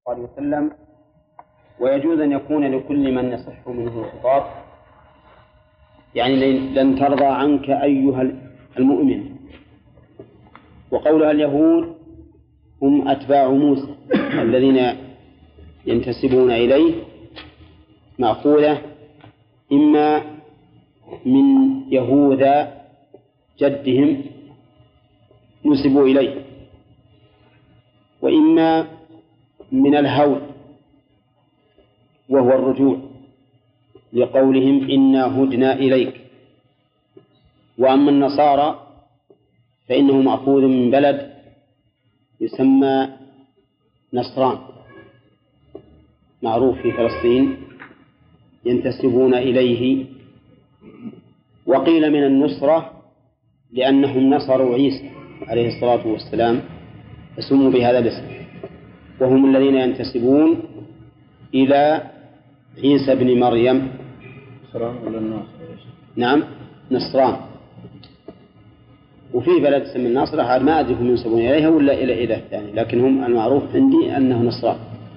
عليه وسلم. ويجوز أن يكون لكل من يصح منه الخطاب، يعني لن ترضى عنك أيها المؤمن. وقولها اليهود هم أتباع موسى الذين ينتسبون إليه مأخوذة إما من يهوذا جدهم نسبوا إليه، وإما من الهود وهو الرجوع لقولهم إنا هدنا إليك. وأما النصارى فإنه مأخوذ من بلد يسمى نصران معروف في فلسطين ينتسبون إليه. وقيل من النصرة لأنهم نصروا عيسى عليه الصلاة والسلام فسموا بهذا الاسم، وهم الذين ينتسبون إلى عيسى بن مريم. نعم نصران. وفي بلد اسم الناصرة هذا ما أدري هم ينسبون إليها ولا إلى إله الثاني، لكن هم المعروف عندي أنه نصران.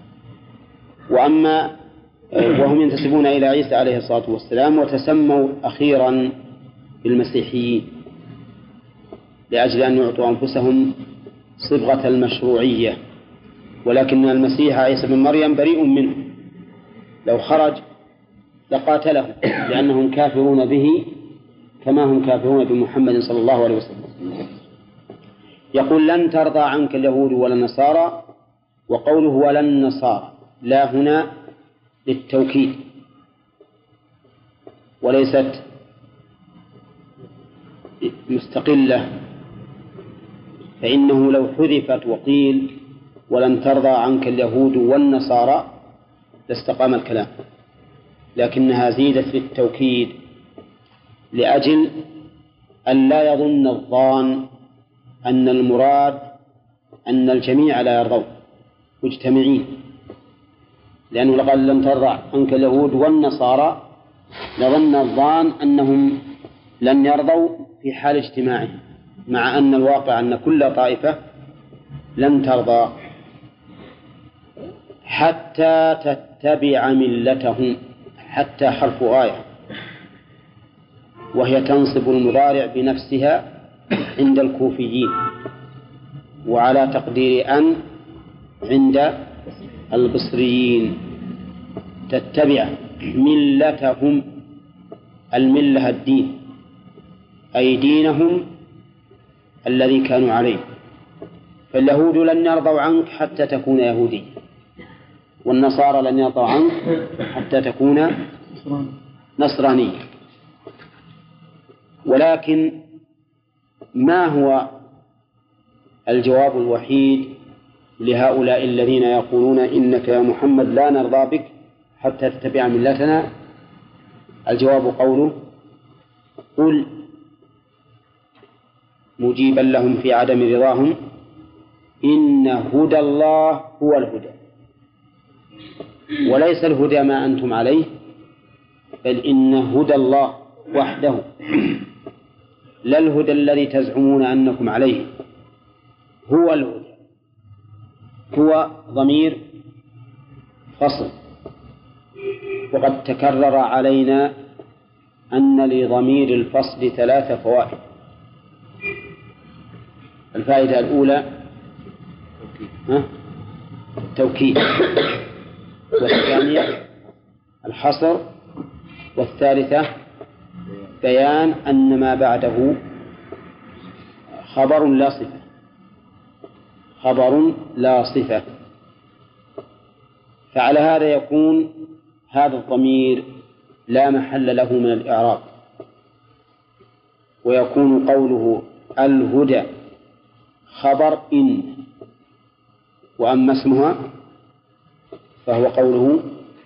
وهم ينتسبون إلى عيسى عليه الصلاة والسلام، وتسموا أخيرا بالمسيحيين لأجل أن يعطوا أنفسهم صبغة المشروعية، ولكن المسيح عيسى بن مريم بريء منه، لو خرج لقاتلهم لأنهم كافرون به كما هم كافرون بمحمد صلى الله عليه وسلم. يقول لن ترضى عنك اليهود ولا النصارى، وقوله ولا النصارى لا هنا للتوكيد وليست مستقلة، فإنه لو حذفت وقيل ولن ترضى عنك اليهود والنصارى لاستقام الكلام، لكنها زيدت للتوكيد لأجل أن لا يظن الظان أن المراد أن الجميع لا يرضون مجتمعين، لأنه لقد لم ترضى عنك اليهود والنصارى لظن الظان أنهم لن يرضوا في حال اجتماعهم، مع أن الواقع أن كل طائفة لن ترضى حتى تتبع ملتهم. حتى حرف آية، وهي تنصب المضارع بنفسها عند الكوفيين، وعلى تقدير أن عند البصريين. تتبع ملتهم، الملة الدين، أي دينهم الذي كانوا عليه. فاليهود لن يرضوا عنك حتى تكون يهودي، والنصارى لن يرضوا عنك حتى تكون نصراني. ولكن ما هو الجواب الوحيد لهؤلاء الذين يقولون إنك يا محمد لا نرضى بك حتى تتبع ملتنا؟ الجواب قوله قل مجيبا لهم في عدم رضاهم إن هدى الله هو الهدى، وليس الهدى ما أنتم عليه، بل إن هدى الله وحده، لا الهدى الذي تزعمون أنكم عليه، هو الهدى. هو ضمير فصل، وقد تكرر علينا أن لضمير الفصل 3 فوائد. الفائدة الأولى التوكيد، والثانية الحصر، والثالثة بيان أن ما بعده خبر لا صفة، خبر لا صفة. فعلى هذا يكون هذا الضمير لا محل له من الإعراب، ويكون قوله الهدى خبر إن، وأما اسمها فهو قوله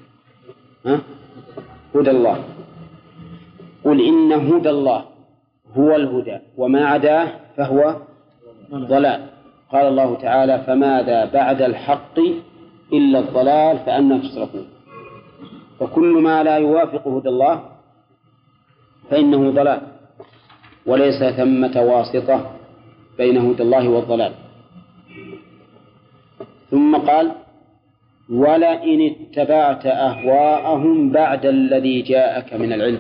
هدى الله. قل إن هدى الله هو الهدى وما عداه فهو ضلال. قال الله تعالى فماذا بعد الحق إلا الضلال فأنى تصرفون. فكل ما لا يوافق هدى الله فإنه ضلال، وليس ثمة واسطة بين هدى الله والضلال. ثم قال ولئن اتبعت أهواءهم بعد الذي جاءك من العلم.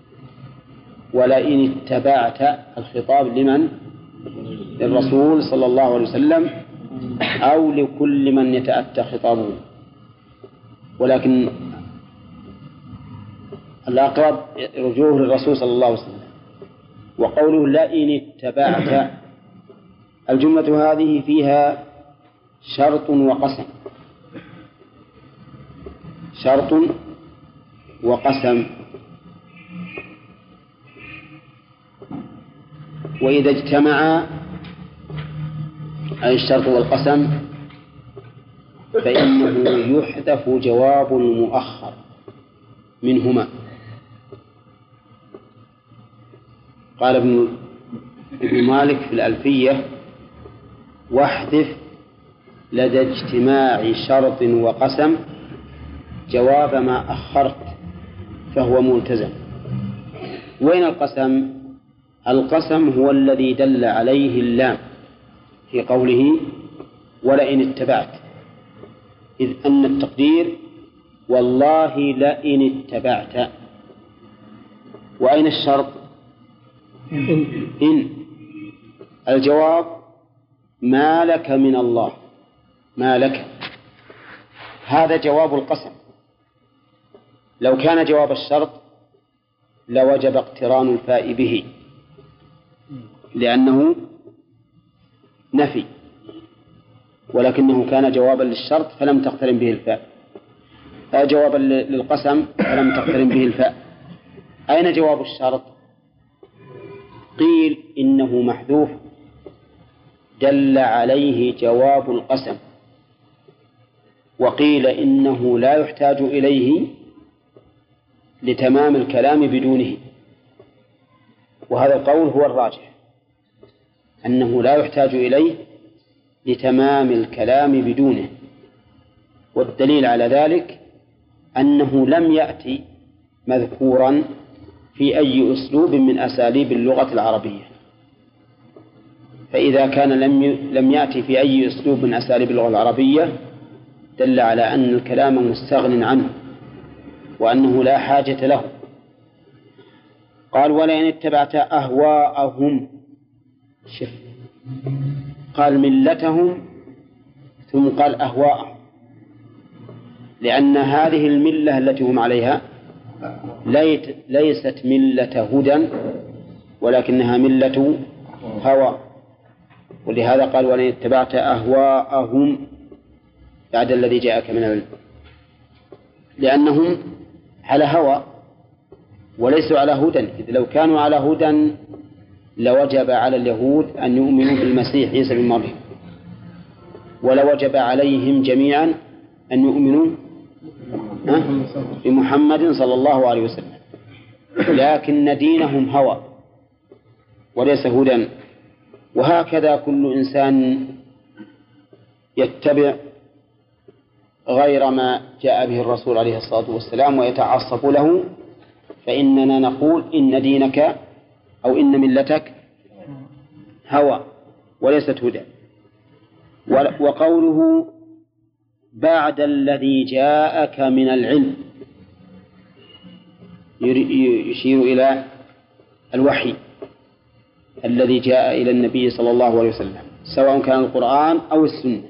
ولئن اتبعت، الخطاب لمن؟ للرسول صلى الله عليه وسلم أو لكل من يتأتى خطابه، ولكن الأقرب رجوع للرسول صلى الله عليه وسلم. وقوله لئن اتبعت، الجملة هذه فيها شرط وقسم، شرط وقسم. وإذا اجتمعا أي الشرط والقسم فإنه يحذف جواب المؤخر منهما. قال ابن مالك في الألفية: واحذف لدى اجتماع شرط وقسم جواب ما أخرت فهو ملتزم. وين القسم؟ القسم هو الذي دل عليه اللام في قوله ولئن اتبعت، إذ أن التقدير والله لئن اتبعت. وأين الشرط؟ إن. الجواب ما لك من الله، ما لك، هذا جواب القسم. لو كان جواب الشرط لوجب اقتران الفاء به لأنه نفي، ولكنه كان جوابا للشرط فلم تقترن به الفاء، جوابا للقسم فلم تقترن به الفاء. أين جواب الشرط؟ قيل إنه محذوف دل عليه جواب القسم، وقيل إنه لا يحتاج إليه لتمام الكلام بدونه. وهذا القول هو الراجح، أنه لا يحتاج إليه لتمام الكلام بدونه. والدليل على ذلك أنه لم يأتي مذكورا في أي أسلوب من أساليب اللغة العربية، فإذا كان لم يأتي في أي أسلوب من أساليب اللغة العربية دل على أن الكلام مستغن عنه وأنه لا حاجة له. قال ولئن اتبعت أهواءهم، شف، قال ملتهم ثم قال أهواءهم، لأن هذه الملة التي هم عليها ليست ملة هدى ولكنها ملة هوى، ولهذا قال ولئن اتبعت أهواءهم بعد الذي جاءك من العلم، لأنهم على هوى وليسوا على هدى. إذ لو كانوا على هدى لوجب على اليهود أن يؤمنوا بالمسيح عيسى بن مريم، ولوجب عليهم جميعا أن يؤمنوا بمحمد صلى الله عليه وسلم، لكن دينهم هوى وليس هدى. وهكذا كل إنسان يتبع غير ما جاء به الرسول عليه الصلاة والسلام ويتعصب له، فإننا نقول إن دينك أو إن ملتك هوى وليست هدى. وقوله بعد الذي جاءك من العلم يشير إلى الوحي الذي جاء إلى النبي صلى الله عليه وسلم سواء كان القرآن أو السنة.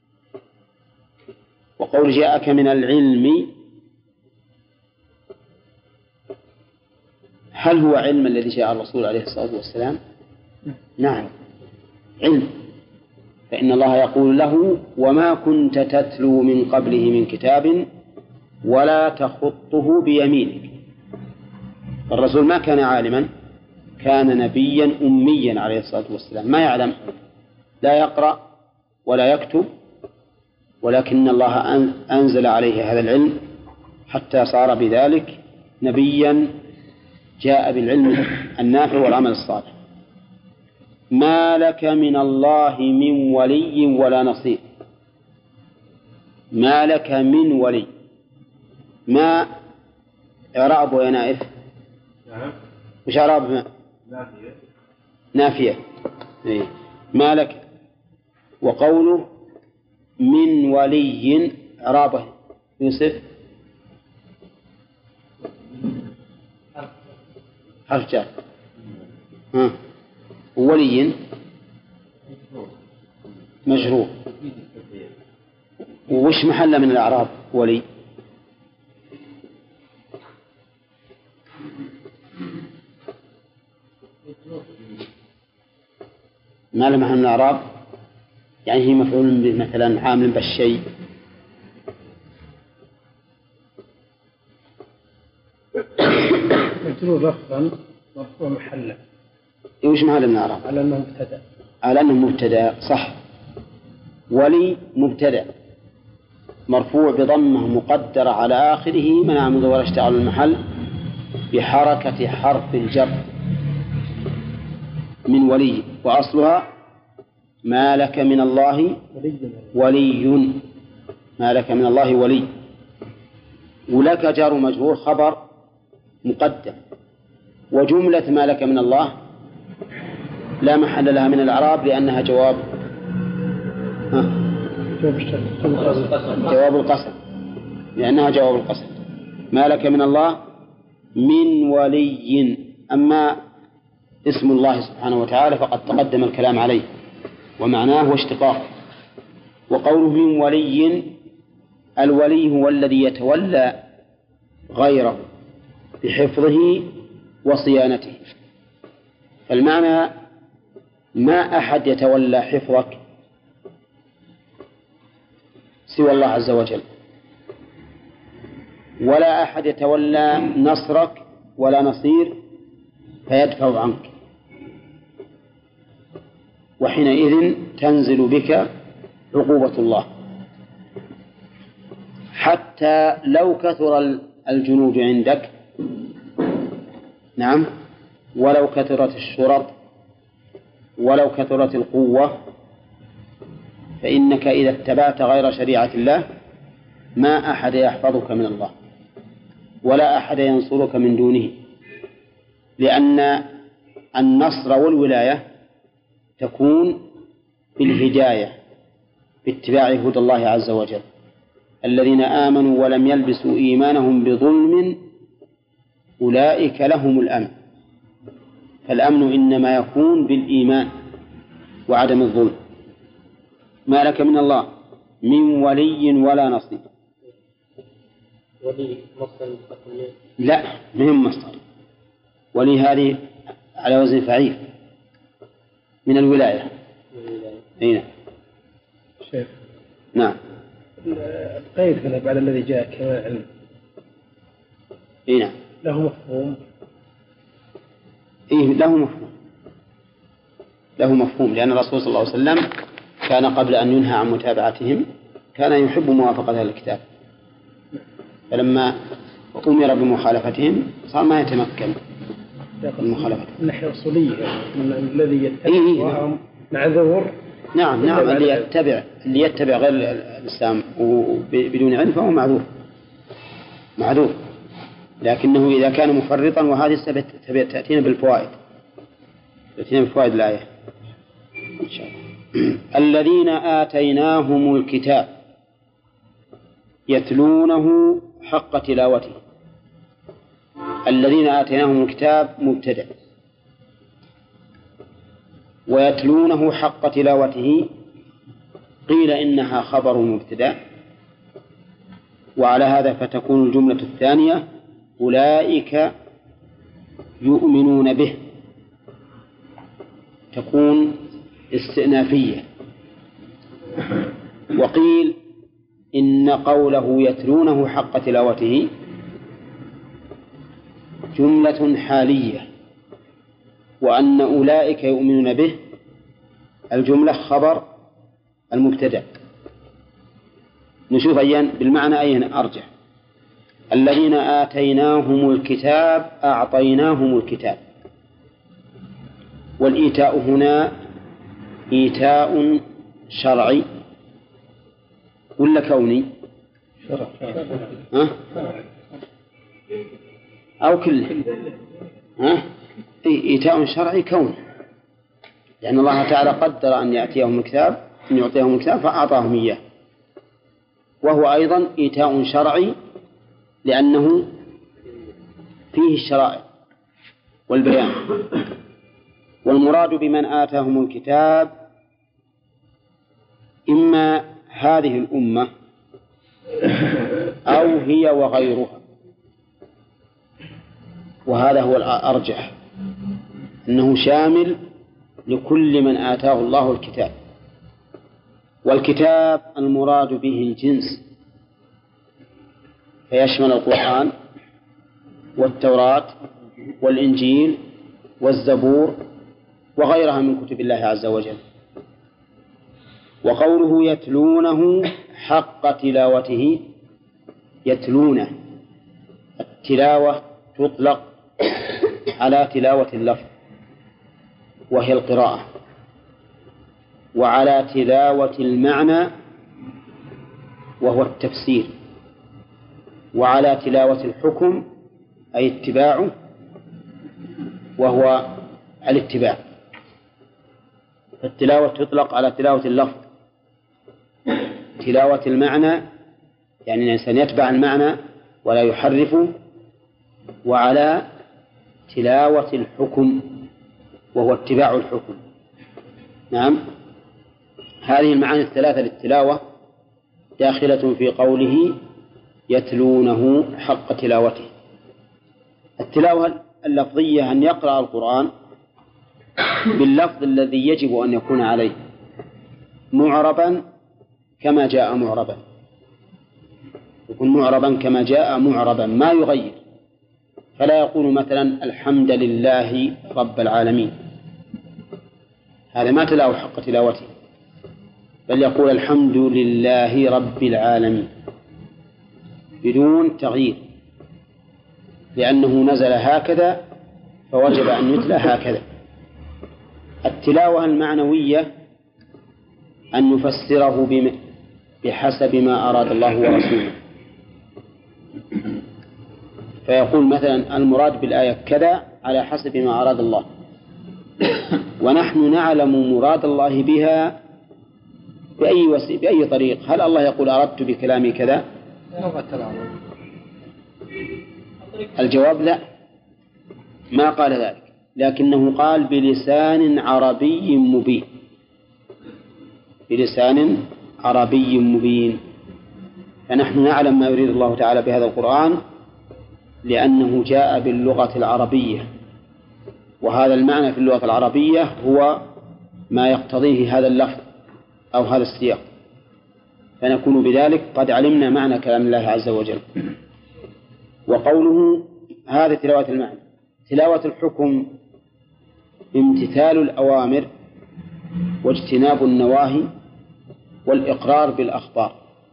وقول جاءك من العلم، هل هو علم الذي جاء الرسول عليه الصلاة والسلام؟ نعم علم، فإن الله يقول له وما كنت تتلو من قبله من كتاب ولا تخطه بيمينك. الرسول ما كان عالما، كان نبيا أميا عليه الصلاة والسلام، ما يعلم، لا يقرأ ولا يكتب، ولكن الله أنزل عليه هذا العلم حتى صار بذلك نبيا جاء بالعلم النافع والعمل الصالح. ما لك من الله من ولي ولا نصير. ما لك من ولي، ما إعرابه يا نائف؟ وش إعرابه؟ نافية. ما لك. وقوله من ولي إعرابه يوسف؟ حرف جر. ولي مجرور. وش محل من الأعراب ولي؟ ما له محل من الأعراب، يعني هي مفعول مثلا عامل بالشيء. مجرور لفظا مرفوع محلا. وش محل من الأعراب؟ على أنه مبتدأ. على أنه مبتدأ، صح. ولي مبتدأ مرفوع بضمه مقدرة على آخره منع من ظهور اشتغال المحل بحركة حرف الجر من ولي، وأصلها ما لك من الله ولي. ما لك من الله ولي. ولك جار مجرور خبر مقدم. وجملة ما لك من الله لا محل لها من الإعراب لأنها جواب القسم، لأنها جواب القسم. ما لك من الله من ولي. أما اسم الله سبحانه وتعالى فقد تقدم الكلام عليه ومعناه هو اشتقاق. وقوله من ولي، الولي هو الذي يتولى غيره بحفظه وصيانته. فالمعنى ما أحد يتولى حفظك سوى الله عز وجل، ولا أحد يتولى نصرك ولا نصير فيدفع عنك، وحينئذ تنزل بك عقوبة الله. حتى لو كثر الجنود عندك، نعم، ولو كثرت الشرط، ولو كثرت القوة، فإنك إذا اتبعت غير شريعة الله ما أحد يحفظك من الله ولا أحد ينصرك من دونه، لأن النصر والولاية تكون بالهداية باتباع هدى الله عز وجل. الذين آمنوا ولم يلبسوا إيمانهم بظلم أولئك لهم الأمن. فالأمن إنما يكون بالإيمان وعدم الظلم. ما لك من الله من ولي ولا نصير. ولي مصدر لا، مهم مصدر. ولي هذه على وزن فعيل من الولاية. أين؟ شيخ. نعم. القيد هنا بعد الذي جاء كما علم. نعم. له مفهوم. له مفهوم لأن الرسول صلى الله عليه وسلم كان قبل أن ينهى عن متابعتهم كان يحب موافقة أهل الكتاب، فلما أمر بمخالفتهم صار ما يتمكن من مخالفتهم. من ناحية أصولية من الذي يتبع معذور. نعم اللي يتبع غير الإسلام بدون علم فهو معذور. لكنه إذا كان مفرطا، وهذه تأتينا بالفوائد الآية إن شاء الله. الذين آتيناهم الكتاب يتلونه حق تلاوته. الذين آتيناهم الكتاب مبتدأ، ويتلونه حق تلاوته قيل إنها خبر مبتدأ، وعلى هذا فتكون الجملة الثانية أولئك يؤمنون به، تكون استئنافية. وقيل إن قوله يتلونه حق تلاوته جملة حالية، وأن أولئك يؤمنون به الجملة خبر المبتدأ. نشوف بالمعنى أين أرجح. الذين آتيناهم الكتاب أعطيناهم الكتاب، والإيتاء هنا إيتاء شرعي ولا كوني؟ أو كله؟ إيتاء شرعي كوني، لأن الله تعالى قدر أن يأتيهم الكتاب، أن يعطيهم الكتاب فأعطاهم إياه. وهو أيضا إيتاء شرعي لأنه فيه الشرائع والبيان. والمراد بمن آتاهم الكتاب إما هذه الأمة أو هي وغيرها، وهذا هو الأرجح، أنه شامل لكل من آتاه الله الكتاب. والكتاب المراد به الجنس، فيشمل القرآن والتوراة والإنجيل والزبور وغيرها من كتب الله عز وجل. وقوله يتلونه حق تلاوته، يتلونه، التلاوة تطلق على تلاوة اللفظ وهي القراءة، وعلى تلاوة المعنى وهو التفسير، وعلى تلاوة الحكم أي اتباعه وهو الاتباع. فالتلاوة تطلق على تلاوة اللفظ، تلاوة المعنى يعني الإنسان يتبع المعنى ولا يحرفه، وعلى تلاوة الحكم وهو اتباع الحكم. نعم، هذه المعاني الثلاثة للتلاوة داخلة في قوله يتلونه حق تلاوته. التلاوة اللفظية أن يقرأ القرآن باللفظ الذي يجب أن يكون عليه، معربا كما جاء معربا، يكون معربا كما جاء معربا ما يغير، فلا يقول مثلا الحمد لله رب العالمين، هذا ما تلاه حق تلاوته، بل يقول الحمد لله رب العالمين بدون تغيير، لأنه نزل هكذا فوجب أن يتلى هكذا. التلاوة المعنوية أن نفسره بحسب ما أراد الله ورسوله، فيقول مثلا المراد بالآية كذا على حسب ما أراد الله، ونحن نعلم مراد الله بها بأي طريق. هل الله يقول أردت بكلامي كذا؟ الجواب لا، ما قال ذلك، لكنه قال بلسان عربي مبين، بلسان عربي مبين. فنحن نعلم ما يريد الله تعالى بهذا القرآن لأنه جاء باللغة العربية، وهذا المعنى في اللغة العربية هو ما يقتضيه هذا اللفظ أو هذا السياق، فنكون بذلك قد علمنا معنى كلام الله عز وجل. وقوله هذا تلاوة المعنى. تلاوة الحكم امتثال الأوامر واجتناب النواهي والإقرار بالأخبار،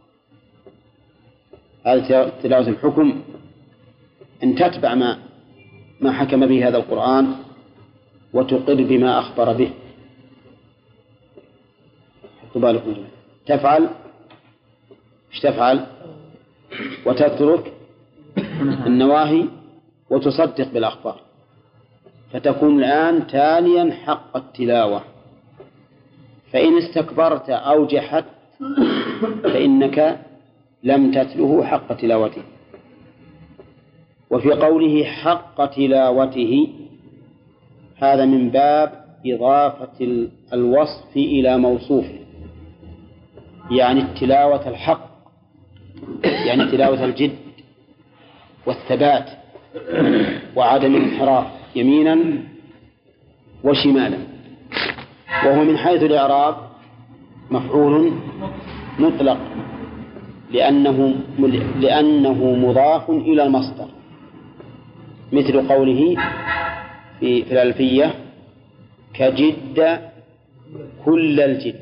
هذا تلاوة الحكم، أن تتبع ما حكم به هذا القرآن وتقر بما أخبر به. حطوا بالكم، تفعل ايش تفعل وتترك النواهي وتصدق بالأخبار، فتكون الآن تاليا حق التلاوة. فإن استكبرت أو جحدت فإنك لم تتله حق تلاوته. وفي قوله حق تلاوته هذا من باب إضافة الوصف إلى موصوفه، يعني التلاوة الحق، يعني تلاوة الجد والثبات وعدم الانحراف يمينا وشمالا. وهو من حيث الإعراب مفعول مطلق لأنه مضاف إلى المصدر، مثل قوله في الألفية كجد كل الجد.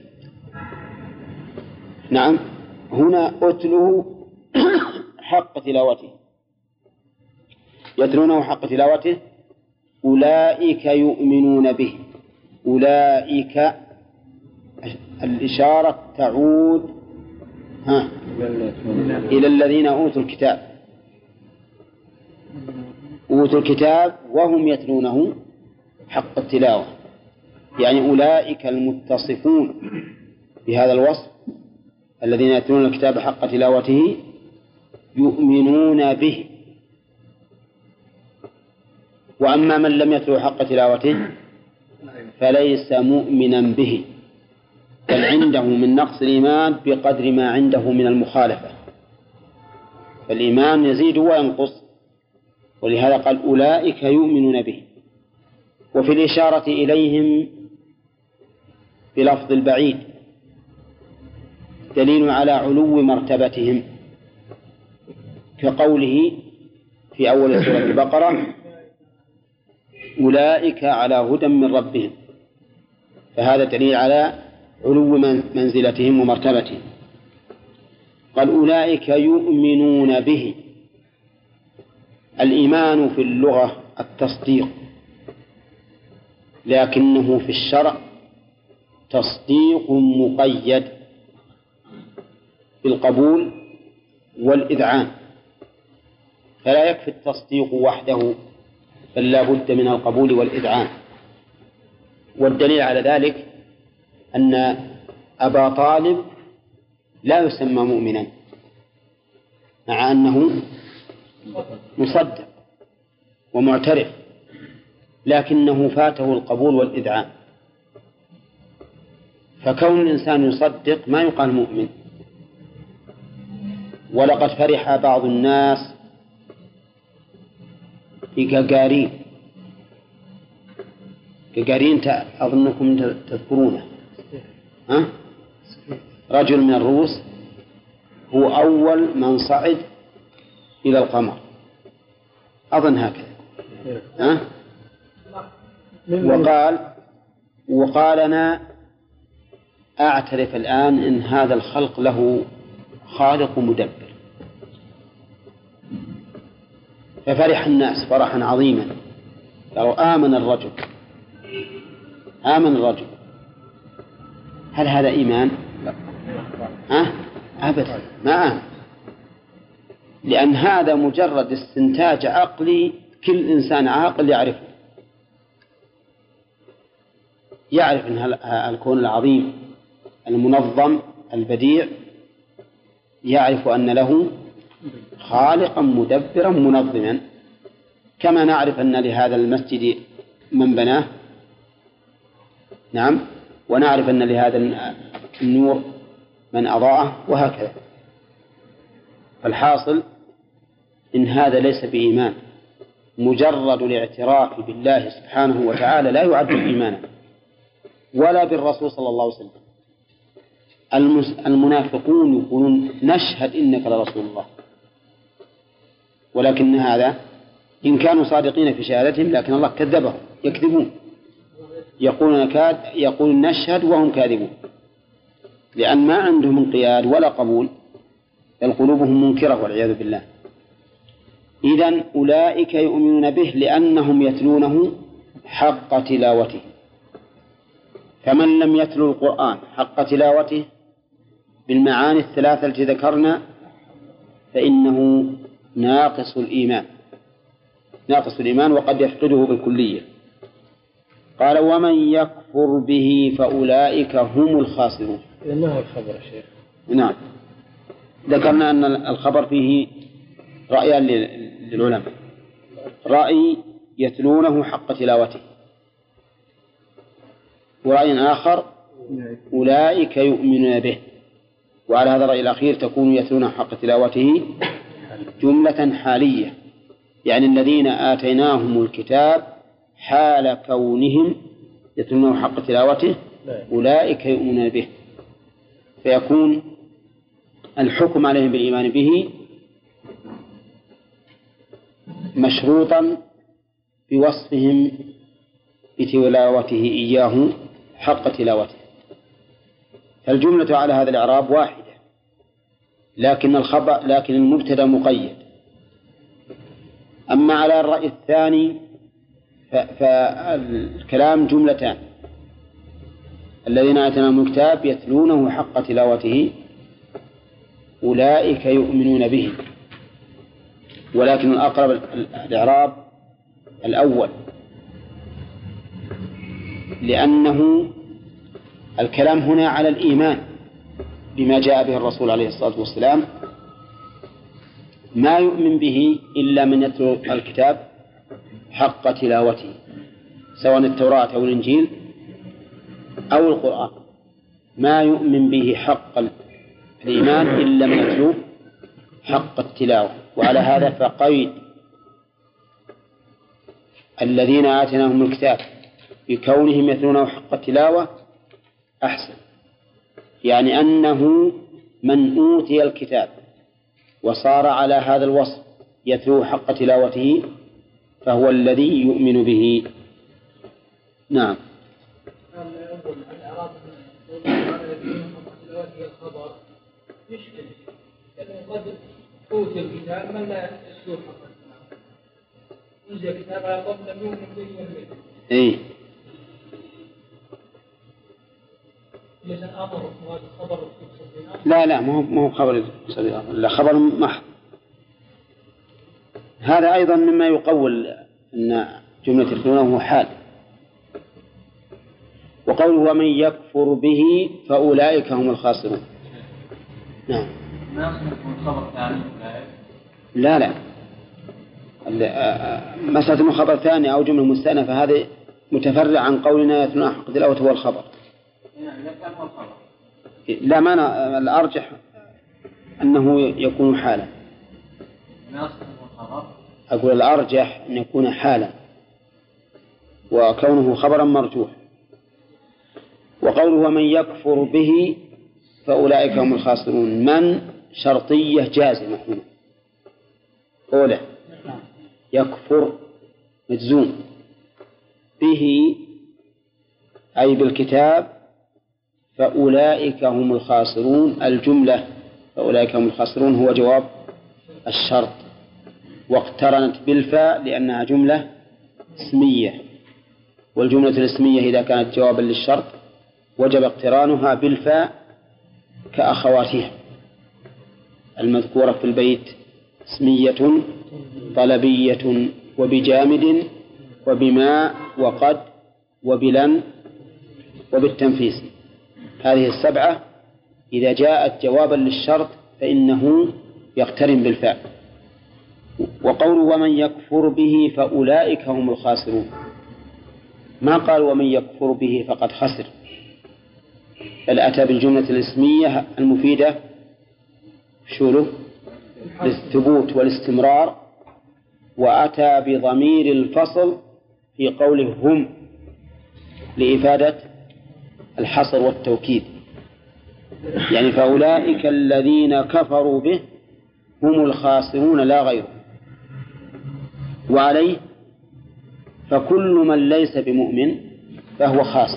نعم، هنا أتله حق تلاوته، يتلونه حق تلاوته. أولئك يؤمنون به، أولئك الإشارة تعود إلى الذين أوتوا الكتاب، أوتوا الكتاب وهم يتلونه حق التلاوة، يعني أولئك المتصفون بهذا الوصف الذين يتلون الكتاب حق تلاوته يؤمنون به. وأما من لم يتلو حق تلاوته فليس مؤمنا به، بل عنده من نقص الإيمان بقدر ما عنده من المخالفة، فالإيمان يزيد وينقص. ولهذا قال أولئك يؤمنون به. وفي الإشارة إليهم بلفظ البعيد دليل على علو مرتبتهم، كقوله في أول سورة البقرة أولئك على هدى من ربهم، فهذا دليل على علو منزلتهم ومرتبتهم. قال أولئك يؤمنون به. الإيمان في اللغة التصديق، لكنه في الشرع تصديق مقيد بالقبول والإذعان، فلا يكفي التصديق وحده، بل لا بد من القبول والإذعان. والدليل على ذلك أن أبا طالب لا يسمى مؤمنا مع أنه مصدق ومعترف، لكنه فاته القبول والإذعان. فكون الإنسان يصدق ما يقال مؤمن. ولقد فرح بعض الناس بجاجارين، جاجارين أظنكم تذكرونه، رجل من الروس هو أول من صعد إلى القمر، أظن هكذا، وقال أنا أعترف الآن إن هذا الخلق له خالق مدبر. ففرح الناس فرحا عظيما، قالوا آمن الرجل. هل هذا إيمان؟ أبدا ما آمن، لأن هذا مجرد استنتاج عقلي كل إنسان عاقل يعرف أن الكون العظيم المنظم البديع يعرف أن له خالقا مدبرا منظما، كما نعرف أن لهذا المسجد من بناه، نعم، ونعرف أن لهذا النور من أضاءه، وهكذا. فالحاصل إن هذا ليس بإيمان، مجرد الاعتراف بالله سبحانه وتعالى لا يعد إيمانا، ولا بالرسول صلى الله عليه وسلم. المنافقون يقولون نشهد إنك لرسول الله، ولكن هذا إن كانوا صادقين في شهادتهم لكن الله كذبهم، يكذبون، يقولون نشهد وهم كاذبون، لأن ما عندهم انقياد ولا قبول، بل قلوبهم منكرة والعياذ بالله. إذن أولئك يؤمنون به لأنهم يتلونه حق تلاوته. فمن لم يتلو القرآن حق تلاوته بالمعاني الثلاثة التي ذكرنا فإنه ناقص الإيمان وقد يفقده بالكلية. قال ومن يكفر به فأولئك هم الخاسرون. ما هو الخبر يا شيخ؟ نعم، ذكرنا أن الخبر فيه رأيان للعلماء: رأي يتلونه حق تلاوته، ورأي آخر أولئك يؤمنون به. وعلى هذا الرأي الأخير تكون يتلونه حق تلاوته جملة حالية، يعني الذين آتيناهم الكتاب حال كونهم يتلونه حق تلاوته أولئك يؤمنون به، فيكون الحكم عليهم بالإيمان به مشروطا بوصفهم بتلاوته إياه حق تلاوته. فالجملة على هذا الإعراب واحدة، لكن المبتدأ مقيد. أما على الرأي الثاني فالكلام جملتان: الذين آتيناهم الكتاب يتلونه حق تلاوته أولئك يؤمنون به، ولكن الأقرب الإعراب الأول، لأنه الكلام هنا على الإيمان بما جاء به الرسول عليه الصلاة والسلام ما يؤمن به إلا من يتلو الكتاب حق تلاوته، سواء التوراة أو الإنجيل أو القرآن، ما يؤمن به حق الإيمان إلا من يتلو حق التلاوة. وعلى هذا فقيد الذين آتيناهم الكتاب بكونهم يتلونه حق التلاوة أحسن، يعني أنه من أوتي الكتاب وصار على هذا الوصف يتلو حق تلاوته فهو الذي يؤمن به. نعم. يشكل لأنه قد أوتي الكتاب من لا يتلو حق التلاوة، أوتي الكتاب على قوم لم يؤمن به إيه. لا ما هو خبر لا خبر محض. هذا أيضا مما يقول أن جملة يتلونه حال. وقوله ومن يكفر به فأولئك هم الخاسرون. نعم. لا مسألة من خبر ثاني أو جملة مستأنفة هذه متفرع عن قولنا يتلون حق تلاوته هو الخبر. لا ما الأرجح أنه يكون حالا. أقول الأرجح أن يكون حالا وكونه خبرا مرجوح. وقوله ومن يكفر به فأولئك هم الخاسرون من شرطية جازمة هنا. أولى يكفر مجزوم به أي بالكتاب فأولئك هم الخاسرون. الجملة فأولئك هم الخاسرون هو جواب الشرط، واقترنت بالفاء لأنها جملة اسمية، والجملة الاسمية إذا كانت جوابا للشرط وجب اقترانها بالفاء كأخواتها المذكورة في البيت اسمية طلبية وبجامد وبما وقد وبلن وبالتنفيس. هذه السبعة إذا جاءت جوابا للشرط فإنه يقترن بالفاء. وقول ومن يكفر به فأولئك هم الخاسرون ما قال ومن يكفر به فقد خسر، بل أتى بالجملة الاسمية المفيدة شوله للثبوت والاستمرار، وأتى بضمير الفصل في قوله هم لإفادة الحصر والتوكيد، يعني فأولئك الذين كفروا به هم الخاسرون لا غير. وعليه فكل من ليس بمؤمن فهو خاسر.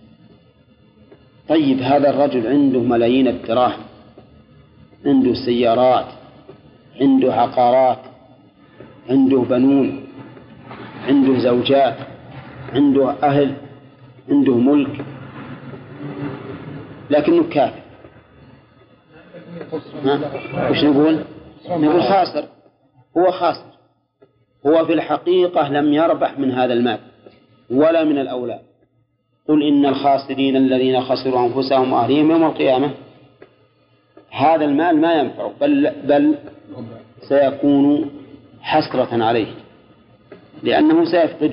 طيب هذا الرجل عنده ملايين الدراهم، عنده سيارات، عنده عقارات، عنده بنون، عنده زوجات، عنده أهل، عنده ملك، لكنه كافر. وش نقول؟ نقول خاسر. هو خاسر، هو في الحقيقة لم يربح من هذا المال ولا من الأولاد. قل إن الخاسرين الذين خسروا أنفسهم وأهليهم يوم القيامة. هذا المال ما ينفع بل سيكون حسرة عليه، لأنه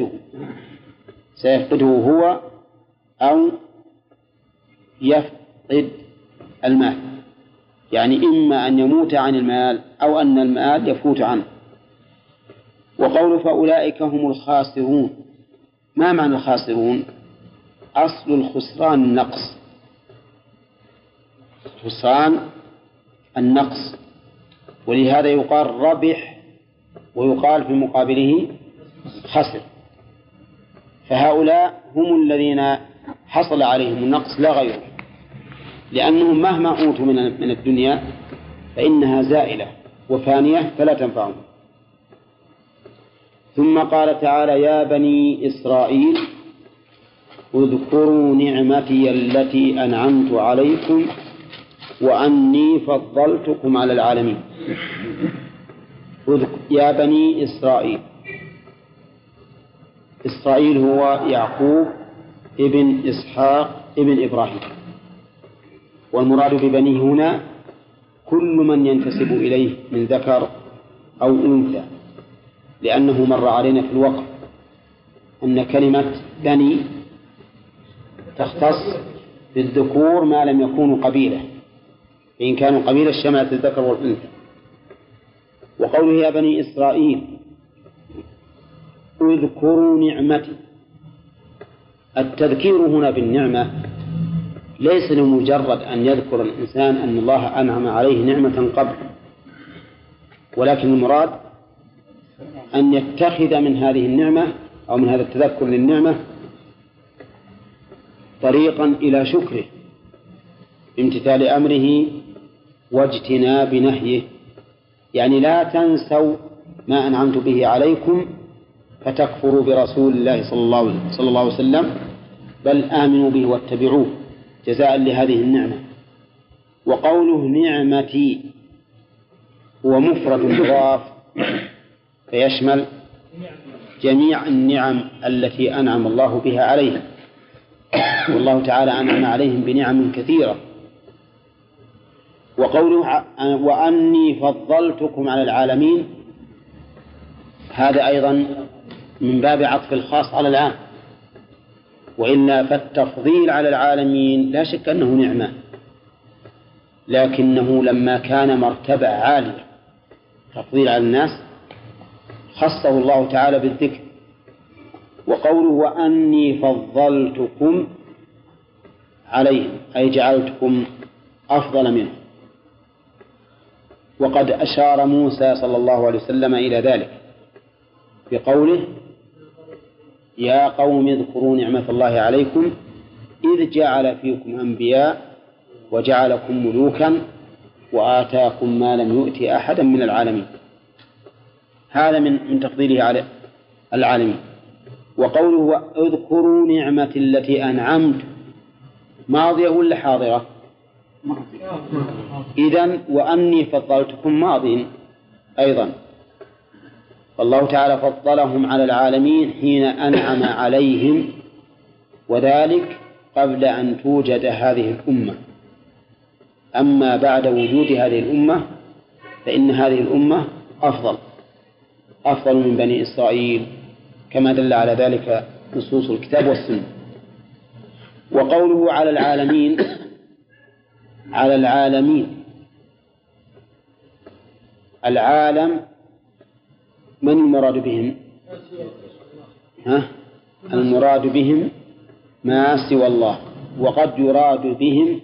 سيفقده هو أو يفقد المال، يعني إما أن يموت عن المال أو أن المال يفوت عنه. وقول فأولئك هم الخاسرون، ما معنى الخاسرون؟ أصل الخسران النقص، خسران النقص، ولهذا يقال ربح ويقال في مقابله خسر. فهؤلاء هم الذين حصل عليهم النقص لا غيره، لأنهم مهما أوتوا من الدنيا فإنها زائلة وفانية فلا تنفعهم. ثم قال تعالى يا بني إسرائيل اذكروا نعمتي التي أنعمت عليكم وأني فضلتكم على العالمين. يا بني إسرائيل، إسرائيل هو يعقوب ابن إسحاق ابن إبراهيم، والمراد ببنيه هنا كل من ينتسب إليه من ذكر أو أنثى، لأنه مر علينا في الوقت أن كلمة بني تختص بالذكور ما لم يكونوا قبيلة، فإن كانوا قبيلة شملت الذكر والأنثى. وقوله يا بني إسرائيل اذكروا نعمتي، التذكير هنا بالنعمة ليس لمجرد أن يذكر الإنسان أن الله أنعم عليه نعمة قبل، ولكن المراد أن يتخذ من هذه النعمة أو من هذا التذكر للنعمة طريقا إلى شكره بامتثال أمره واجتناب نهيه. يعني لا تنسوا ما أنعمت به عليكم فتكفروا برسول الله صلى الله عليه وسلم، بل آمنوا به واتبعوه جزاء لهذه النعمة. وقوله نعمتي هو مفرد مضاف فيشمل جميع النعم التي أنعم الله بها عليهم، والله تعالى أنعم عليهم بنعم كثيرة. وقوله وأني فضلتكم على العالمين، هذا أيضا من باب عطف الخاص على العام، وإلا فالتفضيل على العالمين لا شك أنه نعمة، لكنه لما كان مرتبة عالية تفضيل على الناس خصه الله تعالى بالذكر. وقوله وأني فضلتكم عليهم أي جعلتكم أفضل منهم. وقد أشار موسى صلى الله عليه وسلم إلى ذلك بقوله يا قوم اذكروا نعمة الله عليكم إذ جعل فيكم أنبياء وجعلكم ملوكا وآتاكم ما لم يؤت أحدا من العالمين. هذا من تفضيله على العالمين. وقوله اذكروا نعمة التي أنعمت ماضية ولا حاضرة؟ إذن وأني فضلتكم ماضٍ أيضا، فالله تعالى فضلهم على العالمين حين أنعم عليهم، وذلك قبل أن توجد هذه الأمة. أما بعد وجود هذه الأمة فإن هذه الأمة أفضل من بني إسرائيل كما دل على ذلك نصوص الكتاب والسنة. وقوله على العالمين العالم من المراد بهم؟ المراد بهم ما سوى الله، وقد يراد بهم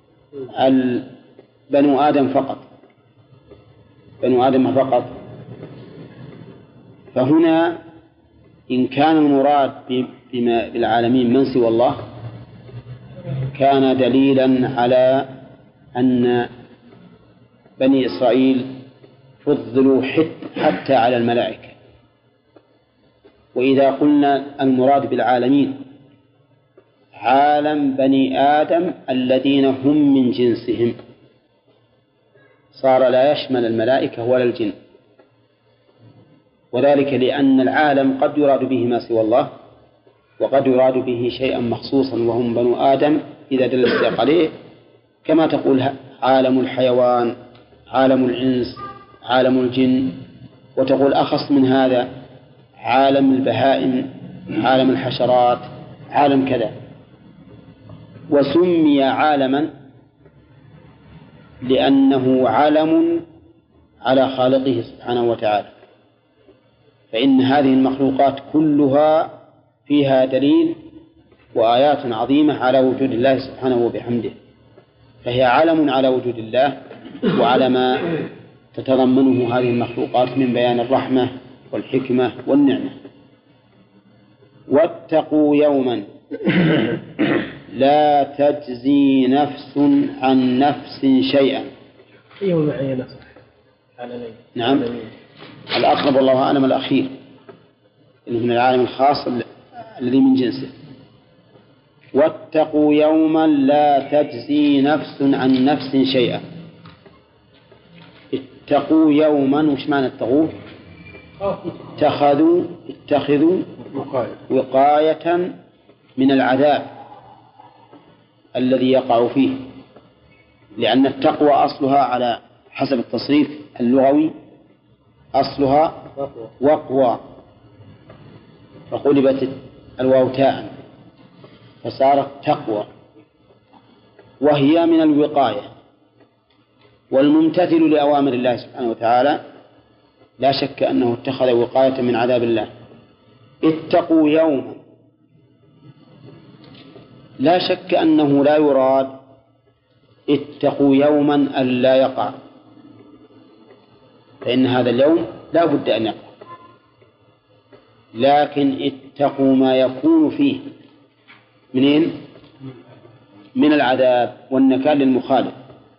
بنو آدم فقط. فهنا إن كان المراد بالعالمين من سوى الله كان دليلا على أن بني إسرائيل فضلوا حتى على الملائكة. وإذا قلنا المراد بالعالمين عالم بني آدم الذين هم من جنسهم صار لا يشمل الملائكة ولا الجن، وذلك لأن العالم قد يراد به ما سوى الله وقد يراد به شيئا مخصوصا وهم بنو آدم إذا دل السياق عليه، كما تقول عالم الحيوان، عالم الإنس، عالم الجن، وتقول أخص من هذا عالم البهائم، عالم الحشرات، عالم كذا. وسمي عالما لأنه علم على خالقه سبحانه وتعالى، فإن هذه المخلوقات كلها فيها دليل وآيات عظيمة على وجود الله سبحانه وبحمده، فهي علم على وجود الله وعلى ما تتضمنه هذه المخلوقات من بيان الرحمة والحكمة والنعمة. واتقوا يوما لا تجزي نفس عن نفس شيئا. يوم معينة نعم، الأقرب والله أعلم الأخير إنه من العالم الخاص الذي من جنسه. واتقوا يوما لا تجزي نفس عن نفس شيئا. اتقوا يوما، وش معنى اتقوا؟ اتخذوا وقاية من العذاب الذي يقع فيه، لأن التقوى أصلها على حسب التصريف اللغوي أصلها وقوى، فقلبت الواو تاء فصارت تقوى، وهي من الوقاية. والممتثل لأوامر الله سبحانه وتعالى لا شك أنه اتخذ وقاية من عذاب الله. اتقوا يوما، لا شك أنه لا يراد اتقوا يوما ألا يقع، فإن هذا اليوم لا بد أن يقع، لكن اتقوا ما يكون فيه منين؟ من العذاب والنكال للمخالف.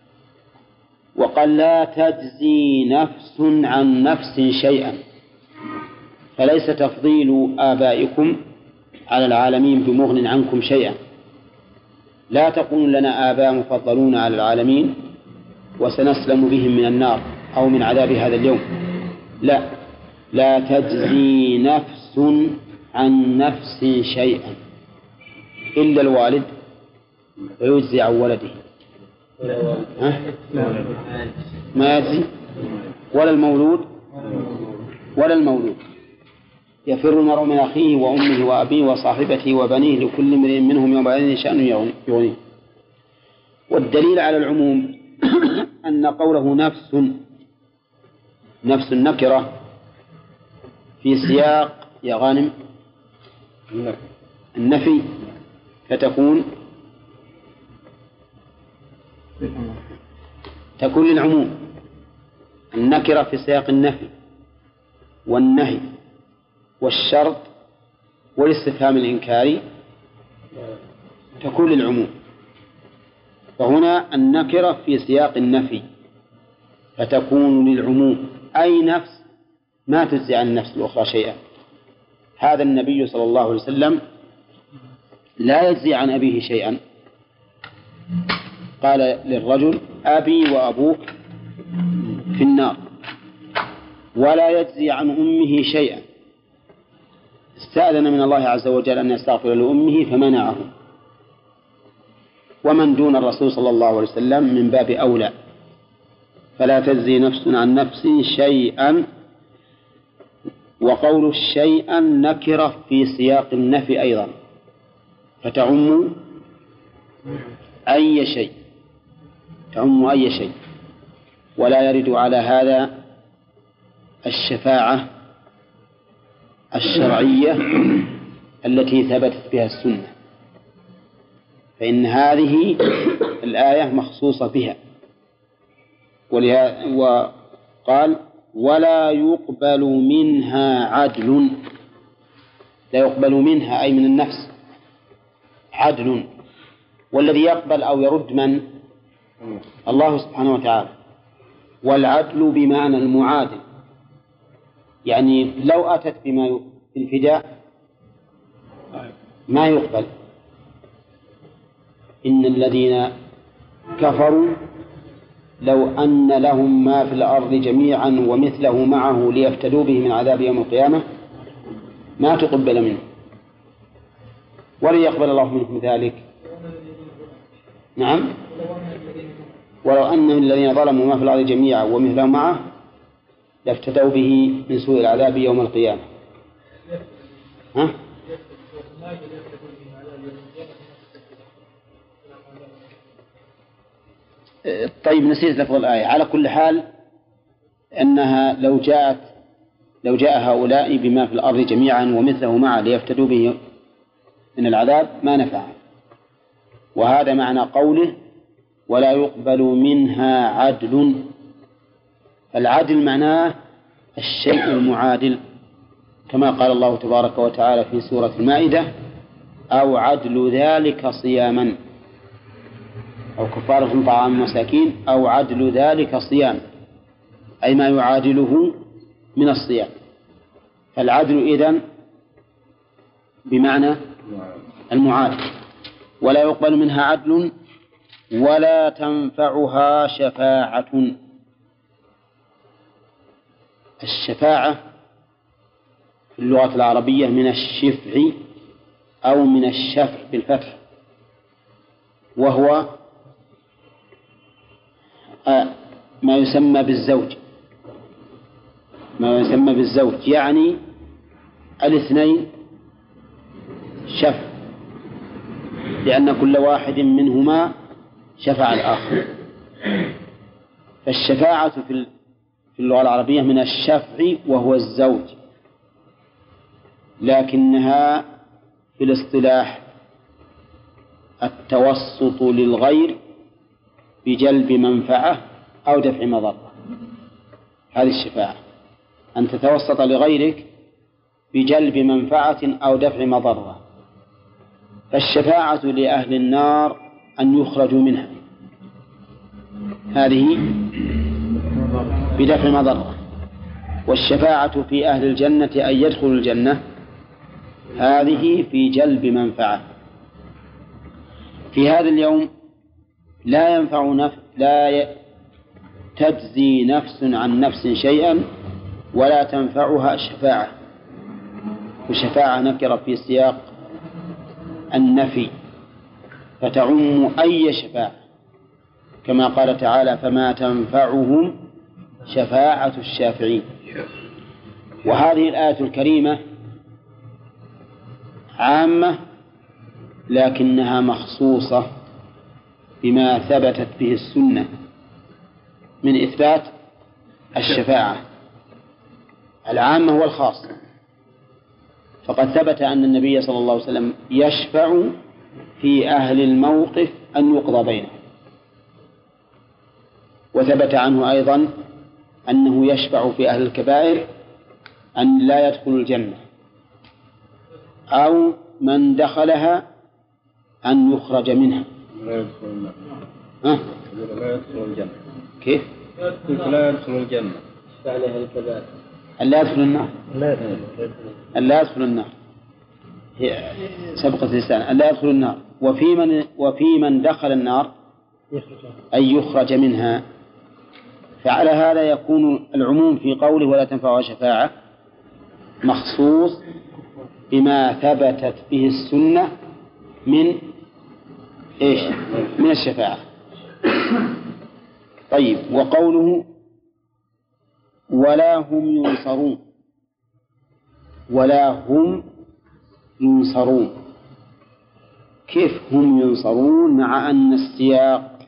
وقال لا تجزي نفس عن نفس شيئا، فليس تفضيل آبائكم على العالمين بمغن عنكم شيئا. لا تقول لنا آباء مفضلون على العالمين وسنسلم بهم من النار أو من عذاب هذا اليوم، لا، لا تجزي نفس عن نفس شيئا إلا الوالد ويجزي عن ولده، ما يجزي، ولا المولود. يفر المرء من أخيه وأمه وأبيه وصاحبته وبنيه لكل امرئ منهم يومئذ شأن يغنيه. والدليل على العموم أن قوله نفس النكرة في سياق يا غانم النفي فتكون للعموم. النكرة في سياق النفي والنهي والشرط والاستفهام الإنكاري تكون للعموم. فهنا النكرة في سياق النفي فتكون للعموم، أي نفس ما تجزي عن النفس الأخرى شيئا. هذا النبي صلى الله عليه وسلم لا يجزي عن أبيه شيئا، قال للرجل أبي وأبوك في النار، ولا يجزي عن أمه شيئا. استأذن من الله عز وجل أن يستغفر لأمه فمنعه، ومن دون الرسول صلى الله عليه وسلم من باب أولى. فلا تجزي نفس عن نفس شيئا. وقول الشيئا نكرة في سياق النفي أيضا فتعم أي شيء، ولا يرد على هذا الشفاعة الشرعية التي ثبتت بها السنة، فإن هذه الآية مخصوصة بها. وقال ولا يقبل منها عدل، لا يقبل منها أي من النفس عدل، والذي يقبل أو يرد من؟ الله سبحانه وتعالى. والعدل بمعنى المعادل، يعني لو أتت بما في الفداء ما يقبل. إن الذين كفروا لو أن لهم ما في الأرض جميعا ومثله معه ليفتدوا به من عذاب يوم القيامة ما تقبل منه، ولن يقبل الله منهم ذلك. نعم، ولو أن الذين ظلموا ما في الأرض جميعا ومثله معه لافتدوا به من سوء العذاب يوم القيامة. طيب نسيت لفظ الآية. على كل حال أنها لو جاء هؤلاء بما في الأرض جميعا ومثله معه ليفتدوا به من العذاب ما نفع. وهذا معنى قوله ولا يقبل منها عدل. العدل معناه الشيء المعادل، كما قال الله تبارك وتعالى في سورة المائدة أو عدل ذلك صياما، أو كفارة طعام مساكين، أو عدل ذلك صيام، أي ما يعادله من الصيام. فالعدل إذن بمعنى المعادل. ولا يقبل منها عدل ولا تنفعها شفاعة. الشفاعة في اللغة العربية من الشفع أو من الشفع بالفتح، وهو ما يسمى بالزوج، ما يسمى بالزوج يعني الاثنين شفع، لأن كل واحد منهما شفع الآخر. فالشفاعة في اللغة العربية من الشفع وهو الزوج، لكنها في الاصطلاح التوسط للغير بجلب منفعة أو دفع مضرة. هذه الشفاعة، أن تتوسط لغيرك بجلب منفعة أو دفع مضرة. فالشفاعة لأهل النار أن يخرجوا منها، هذه بدفع مضرة. والشفاعة في أهل الجنة أن يدخلوا الجنة، هذه في جلب منفعة. في هذا اليوم لا تجزي نفس عن نفس شيئا ولا تنفعها الشفاعة. والشفاعة نكرة في سياق النفي فتعم أي شفاعة، كما قال تعالى: فما تنفعهم شفاعة الشافعين. وهذه الآية الكريمة عامة لكنها مخصوصة بما ثبتت به السنة من إثبات الشفاعة. العامة هو الخاص، فقد ثبت أن النبي صلى الله عليه وسلم يشفع في أهل الموقف أن يقضى بينهم، وثبت عنه أيضا أنه يشفع في أهل الكبائر أن لا يدخلوا الجنة، أو من دخلها أن يخرج منها. لا يدخل النار. لا يدخل الجنة. كيف؟ لا يدخل الجنة. فعلها الكبائر. لا يدخل النار. لا يدخل النار. سبقت لسان. لا يدخل النار. وفي من دخل النار أن يخرج منها. فعلى هذا يكون العموم في قوله ولا تنفعها شفاعة مخصوص بما ثبتت به السنة من إيش؟ من الشفاعة. طيب، وقوله ولا هم ينصرون، ولا هم ينصرون، كيف هم ينصرون مع أن السياق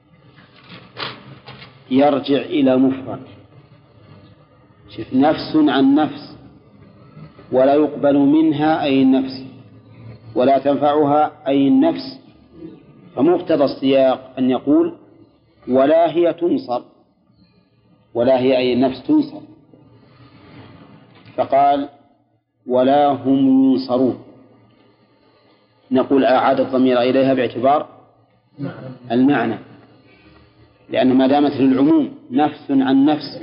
يرجع إلى مفرد؟ شوف، نفس عن نفس، ولا يقبل منها أي النفس، ولا تنفعها أي النفس، فمقتضى السياق أن يقول ولا هي تنصر، ولا هي أي النفس تنصر، فقال ولا هم ينصرون. نقول أعاد الضمير إليها باعتبار المعنى، لأن ما دامت للعموم نفس عن نفس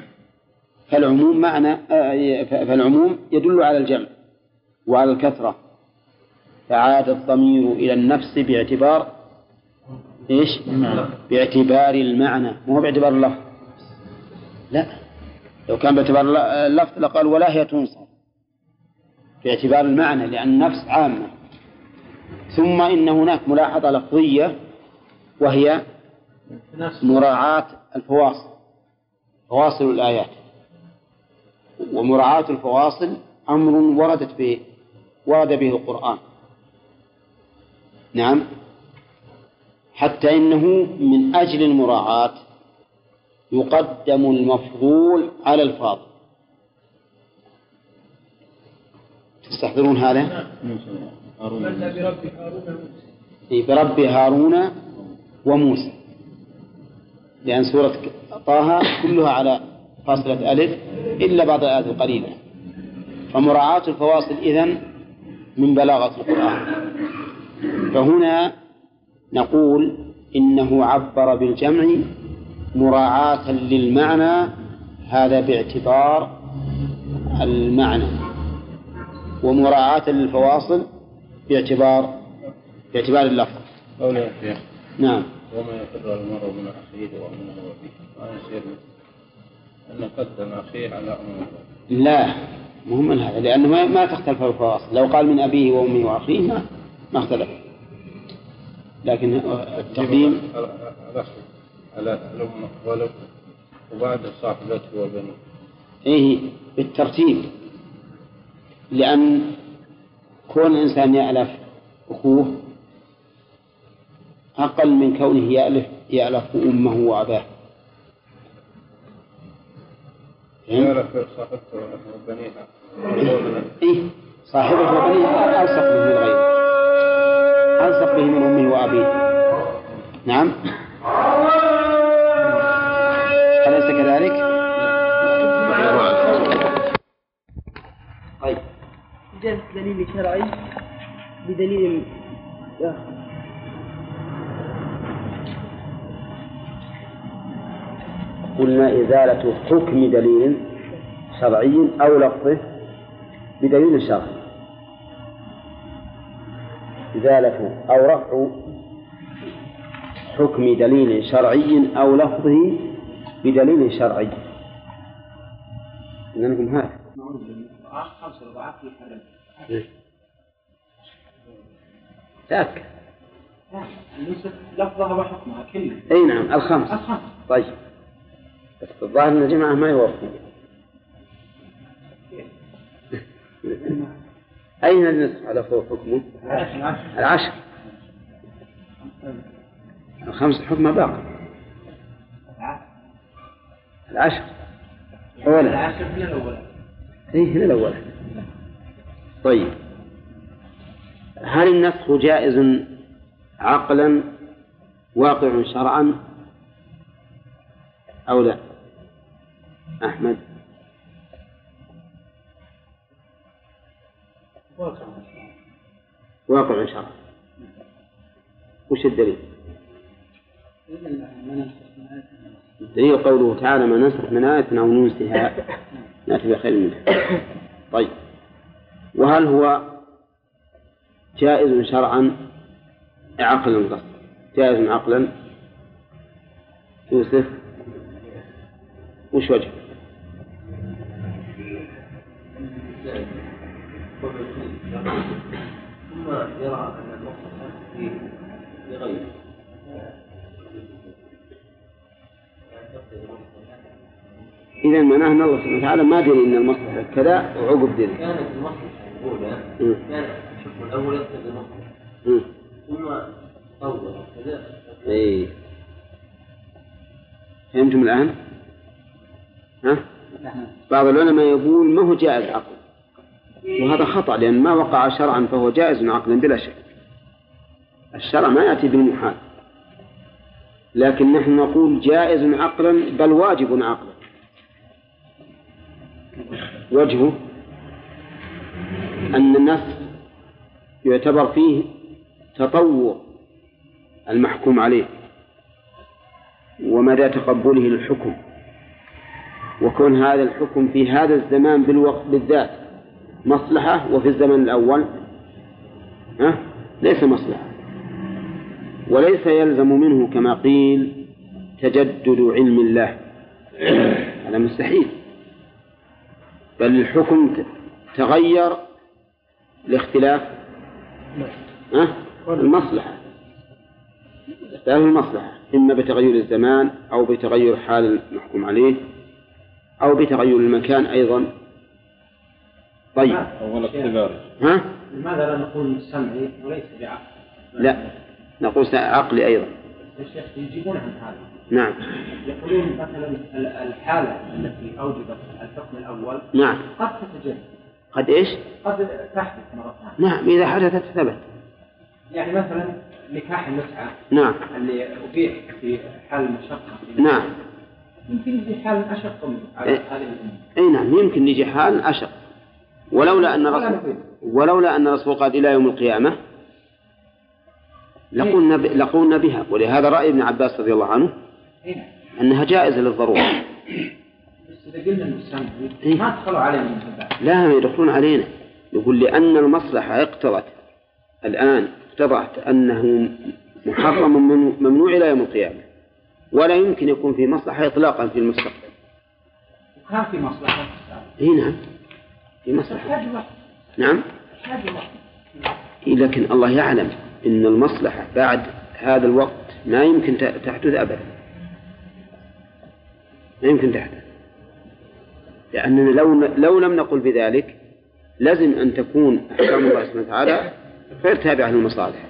فالعموم يدل على الجمع وعلى الكثرة، فعاد الضمير إلى النفس باعتبار إيش؟ باعتبار المعنى، مو باعتبار اللفظ. لا، لو كان باعتبار اللفظ لقال ولا هي تنصر، باعتبار المعنى لأن النفس عامة. ثم إن هناك ملاحظة لفظية وهي مراعاة الفواصل، فواصل الآيات. ومراعاة الفواصل أمر ورد به القرآن، نعم، حتى إنه من أجل المراعاة يقدم المفضول على الفاضل. تستحضرون هذا؟ برب هارون وموسى، لأن سورة طه كلها على فاصلة ألف إلا بعض الآيات القليلة، فمراعاة الفواصل إذن من بلاغة القرآن. فهنا نقول إنه عبر بالجمع مراعاة للمعنى، هذا باعتبار المعنى، ومراعاة للفواصل باعتبار اللفظ. نعم. وما يفر المرء من أخيه وأمه وفيه ما يصير أن قدم أخيه على أمه. لا، مهم من هذا، لأنه ما تختلف الفواصل. لو قال من أبيه وأمه وأخيه ما اختلف، لكن التقديم على ولد وبعد صاحبته وبنيه. إيه بالترتيب، لأن كون الإنسان يألف أخوه أقل من كونه يألف أمه وأباه. يعرف صاحبته وبنيها. إيه صاحبته وبنيها ألصق به من غيره، ألصق به من أمه وأبيه. نعم أليس كذلك؟ طيب جاء دليل شرعي بدليل قلنا إزالة حكم دليل شرعي أو لفظه بدليل شرعي، إزالة أو رفع حكم دليل شرعي أو لفظه بدليل شرعي. إنكم هذا تأكد لفظها وحكمها كلها. أي نعم الخمس. طيب بس الظاهر أن الجماعة ما يوافقون. أين النصف على فوق حكمه؟ 10. الخمس حكمه باقي. 10 أولا. 10 هنا الأولى. إيه هنا الأولى. طيب هل النسخ جائز عقلا واقع شرعا أو لا؟ أحمد. واقع شرعا. وش الدليل؟ الدليل قوله تعالى ما ننسخ من آية أو ننسها نأتي بخير منها. طيب وهل هو جائز شرعا عقلا قصد؟ جائز عقلا يوسف وش وجه؟ ثم يرى أن المصلحة فيه لغيره إذا معناه أن الله سبحانه وتعالى ما دري أن المصلحة كذا وعقب دري. كانت المصلحة الأولى كانت الحكم الأول يقتضي المصلحة ثم طور كذا. إيه فهمتم الآن؟ ها؟ بعض العلماء يقول ما هو جائز عقل، وهذا خطأ لأن ما وقع شرعا فهو جائز عقلا بلا شك. الشرع ما يأتي بالمحال، لكن نحن نقول جائز عقلا بل واجب عقلا. وجهه أن النص يعتبر فيه تطور المحكوم عليه ومدى تقبله للحكم، وكون هذا الحكم في هذا الزمان بالوقت بالذات مصلحة وفي الزمن الأول ليس مصلحة، وليس يلزم منه كما قيل تجدد علم الله، هذا مستحيل، بل الحكم تغير لاختلاف المصلحة، اختلاف المصلحة إما بتغير الزمان أو بتغير حال المحكوم عليه أو بتغير المكان أيضا. طيب لماذا لا نقول سمعي وليس بعقل؟ لا نقول عقلي أيضا. الشيخ يجيبون عن هذا. نعم يقولون مثلا الحالة التي أوجبت الحكم الأول نعم قد تتجدد. قد إيش؟ قد تحدث مرة ثانية. نعم إذا حدثت ثبت. يعني مثلا نكاح المتعة نعم اللي أبيح في حال المشقة نعم يمكن يجي حال أشق منه على هذه الأمة. أي نعم يمكن يجي حال أشق، ولولا أن الرسول قال إلى يوم القيامة لقولنا بها. ولهذا رأي ابن عباس رضي الله عنه أنها جائزة للضرورة. بس إذا قلنا المسلمين ما دخلوا علينا من هذا. لا ما يدخلون علينا، يقول لأن المصلحة اقتضت الآن اقتضت أنه محرم ممنوع إلى يوم القيامة، ولا يمكن يكون في مصلحة إطلاقا في المستقبل. وكان في مصلحة. نعم في مصلحة. نعم لكن الله يعلم إن المصلحة بعد هذا الوقت ما يمكن تحدث أبدا. لا يمكن تحدث، لأننا لو لم نقل بذلك لازم أن تكون أحكام الله سبحانه وتعالى غير تابعة للمصالح.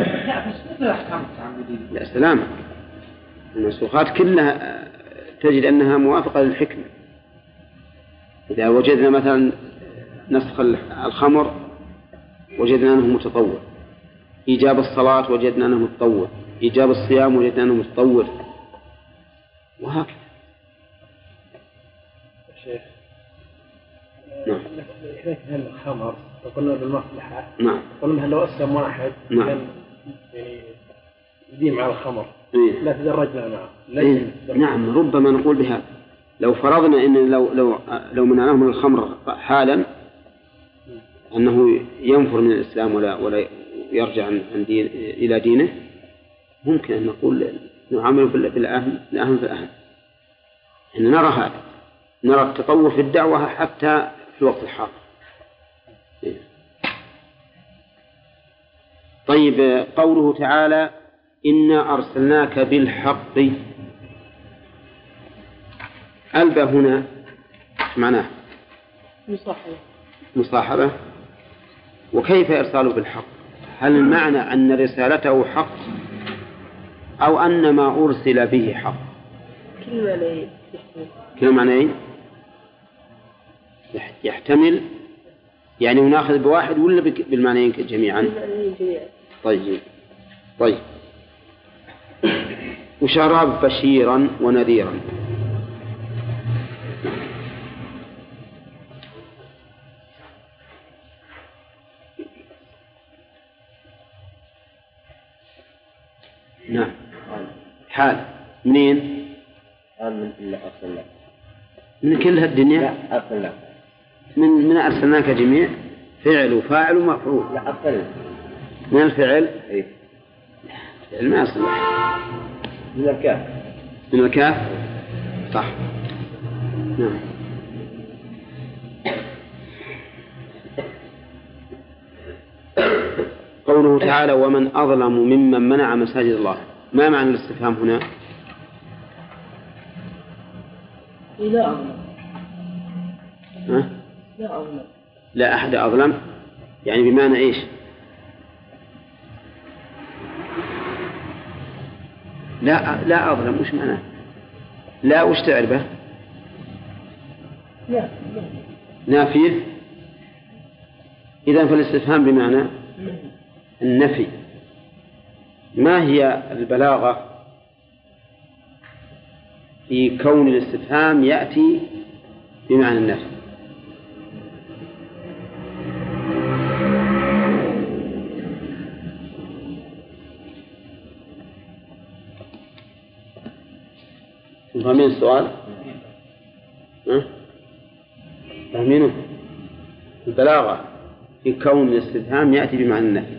لا سلام، المنسوخات كلها تجد أنها موافقة للحكمة. إذا وجدنا مثلا نسخ الخمر وجدنا أنه متطور، إيجاب الصلاة وجدنا أنه متطور، إيجاب الصيام وجدنا أنه متطور، وهكذا. شيخ نعم. إذا كان الخمر وقلنا بالمصلحة، نعم. قلنا لو أسلم واحد نعم. كان يعني يديم على الخمر، إيه؟ لا تدرجنا معه. إيه؟ نعم، ربما نقول بهذا. لو فرضنا أن لو منعناه من الخمر حالا أنه ينفر من الإسلام ولا يرجع عن دين إلى دينه، ممكن أن نقول نعامله بالأهم فالأهم. إن نرى هذا، نرى التطور في الدعوة حتى في الوقت الحاضر. طيب، قوله تعالى إنا أرسلناك بالحق، ألبى هنا معناه مصاحبة. وكيف إرساله بالحق؟ هل المعنى أن رسالته حق أو أن ما أرسل به حق؟ كل معنى يحتمل، يعني ناخذ بواحد ولا بالمعنيين جميعا؟ طيب. وشراب بشيرا ونذيرا. نعم. حال منين؟ من أرسلناك من كل هالدنيا؟ لا أرسلناك من أرسلناك جميع فعل وفاعل ومفعول. لا أرسلنا من الفعل؟ إيه؟ الفعل ما أصل من الكاف. من الكاف صح. نعم. قوله تعالى ومن أظلم ممن منع مساجد الله، ما معنى الاستفهام هنا؟ لا أظلم. ها؟ لا أظلم. لا أحد أظلم، يعني بمعنى إيش؟ لا أظلم، وش معناه؟ لا وش تعرفه؟ لا. نافية. إذن فالاستفهام بمعنى النفي. ما هي البلاغة في كون الاستفهام يأتي بمعنى النفي؟ فاهمين السؤال؟ فاهمينه؟ البلاغة في كون الاستفهام يأتي بمعنى النفي.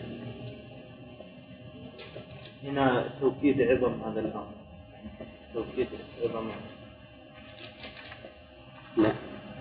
هنا توكيد عظم هذا الأمر، توكيد عظم. لا،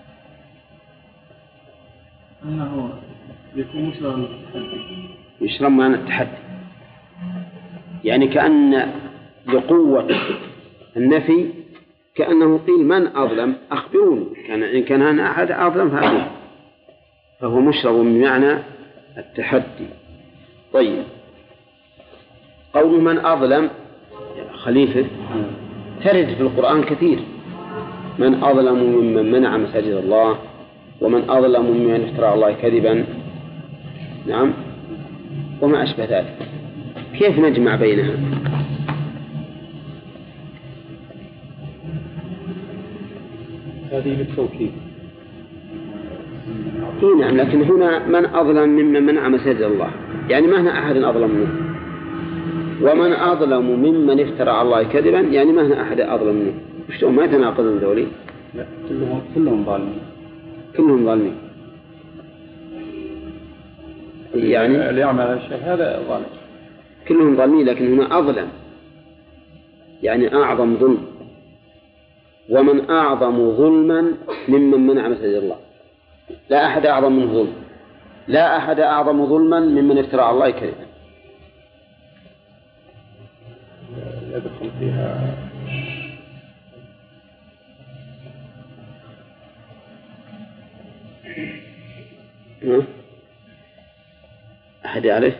أنه يكون مثلا يشرب معنى التحدي، يعني كأن لقوة النفي كأنه قيل من أظلم أخبروني، إن كان أنا أحد أظلم فهو مشرب بمعنى التحدي. طيب، قول من أظلم خليفة ترد في القرآن كثير، من أظلم ممن منع مساجد الله، ومن أظلم ممن افترى على الله كذبا، نعم، وما أشبه ذلك. كيف نجمع بينها؟ هذه بالتوكيد. نعم، لكن هنا من أظلم ممن منع مساجد الله، يعني ما هنا أحد أظلم منه. ومن أظلم ممن افترى على الله كذبا، يعني ما هنا أحد أظلم منه. وشلون ما يتناقضون ذولي؟ لا، كلهم ظالمين. كلهم ظالمين، يعني اللي يعمل الشيء هذا ظالم. كلهم ظالمين، لكن هنا أظلم يعني أعظم ظلم. ومن أعظم ظلما ممن منع مساجد الله، لا أحد أعظم منه ظلم، لا أحد أعظم ظلما ممن افترى على الله كذبا. يدخل فيها أحد يعرف؟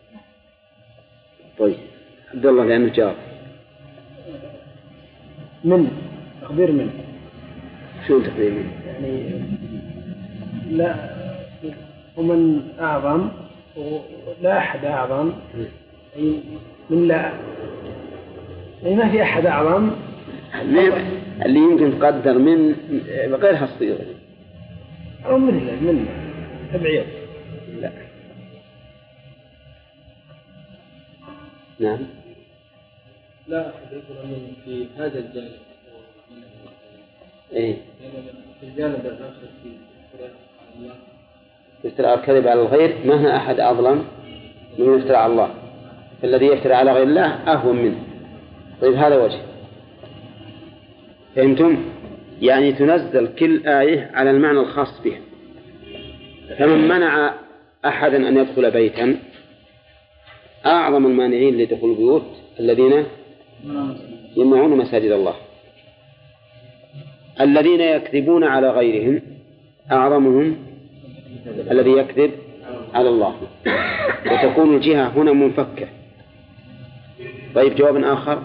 طيب عبد الله لأنه جاوب. من تقدير من شو تقدير من؟ يعني لا ومن أعظم ولا أحد أعظم، أي من لا يعني ما في أحد أعظم. اللي يمكن تقدر من غيرها الصيغة أو من تبعيض. لا. نعم. لا أحد يقول من في هذا الجانب. إيه. في الجانب الآخر في الله. يفترى الكذب على الغير ما هنا أحد أظلم من يفترى على الله، فالذي يفترى على غير الله أهون منه. طيب هذا وجه. فهمتم؟ يعني تنزل كل آية على المعنى الخاص بها. فمن منع أحدا أن يدخل بيتا أعظم المانعين لدخول البيوت الذين يمنعون مساجد الله. الذين يكذبون على غيرهم أعظمهم الذي يكذب على الله، وتكون الجهة هنا منفكة. طيب جواب آخر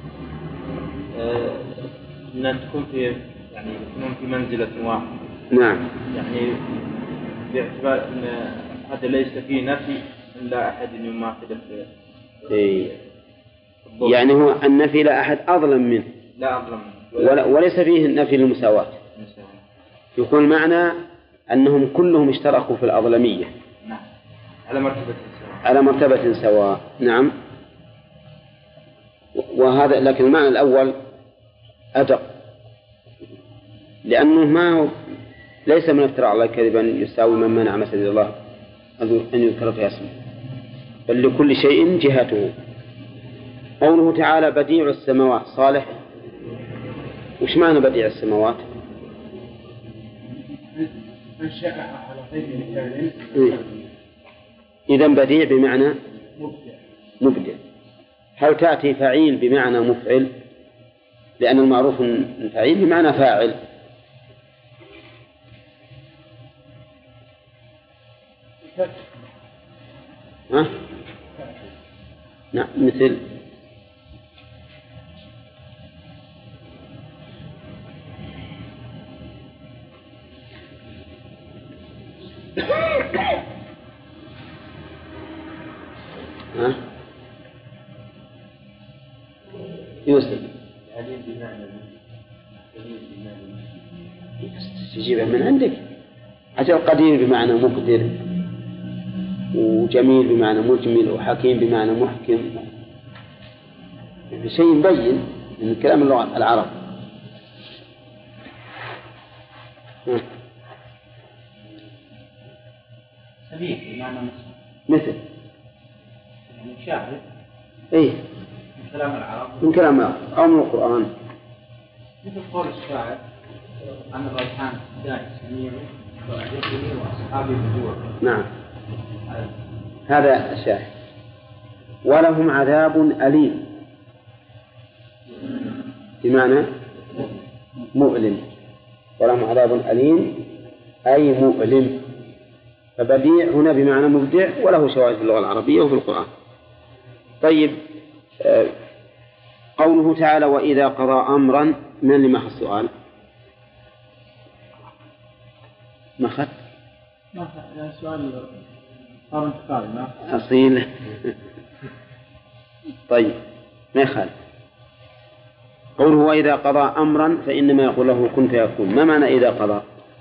أن تكون في منزلة واحدة. نعم. يعني باعتبار أن هذا ليس فيه نفي إلا أحد يماثل إيه. يعني هو النفي لا أحد أظلم منه، لا أظلم منه وليس فيه النفي للمساواة. يكون معنى أنهم كلهم اشتركوا في الأظلمية. نعم. على مرتبة سواء. نعم. وهذا لكن المعنى الأول أدق، لأنه ما هو ليس من افتراء على الكذب أن يساوي من منع مسجد الله أن يذكر فيها اسمه، بل لكل شيء جهته. قوله تعالى بديع السماوات صالح، وش معنى بديع السماوات؟ أنشأها على غير مثال. إذن بديع بمعنى مبدع. هل تأتي فعيل بمعنى مفعل؟ لأن المعروف أن فعيل بمعنى فاعل. ها؟ نعم. مثل ها؟ يوسف تجيبها من عندك. أجل قدير بمعنى مقدر، وجميل بمعنى مجمل، وحكيم بمعنى محكم. شيء مبين من كلام اللغة العرب. سبيل بمعنى مثل يعني شاهد. إيه. من كلام العرب. من كلام العرب أو من القرآن. مثل قول الشاعر عن الريحان داعي سميع وأهله وأصحابه بدور. نعم. هذا الشاهد. ولهم عذاب أليم بمعنى مؤلم. ولهم عذاب أليم أي مؤلم. فبديع هنا بمعنى مبدع، وله شواهد في اللغة العربية وفي القرآن. طيب قوله تعالى وإذا قضى أمرا، من اللي ماخذ السؤال؟ ماخذ؟ يعني سؤال صار انتقالي ما أصيل. طيب ما يخالف. قوله وإذا قضى أمرا فإنما يقول له كن فيكون. ما معنى إذا قضى؟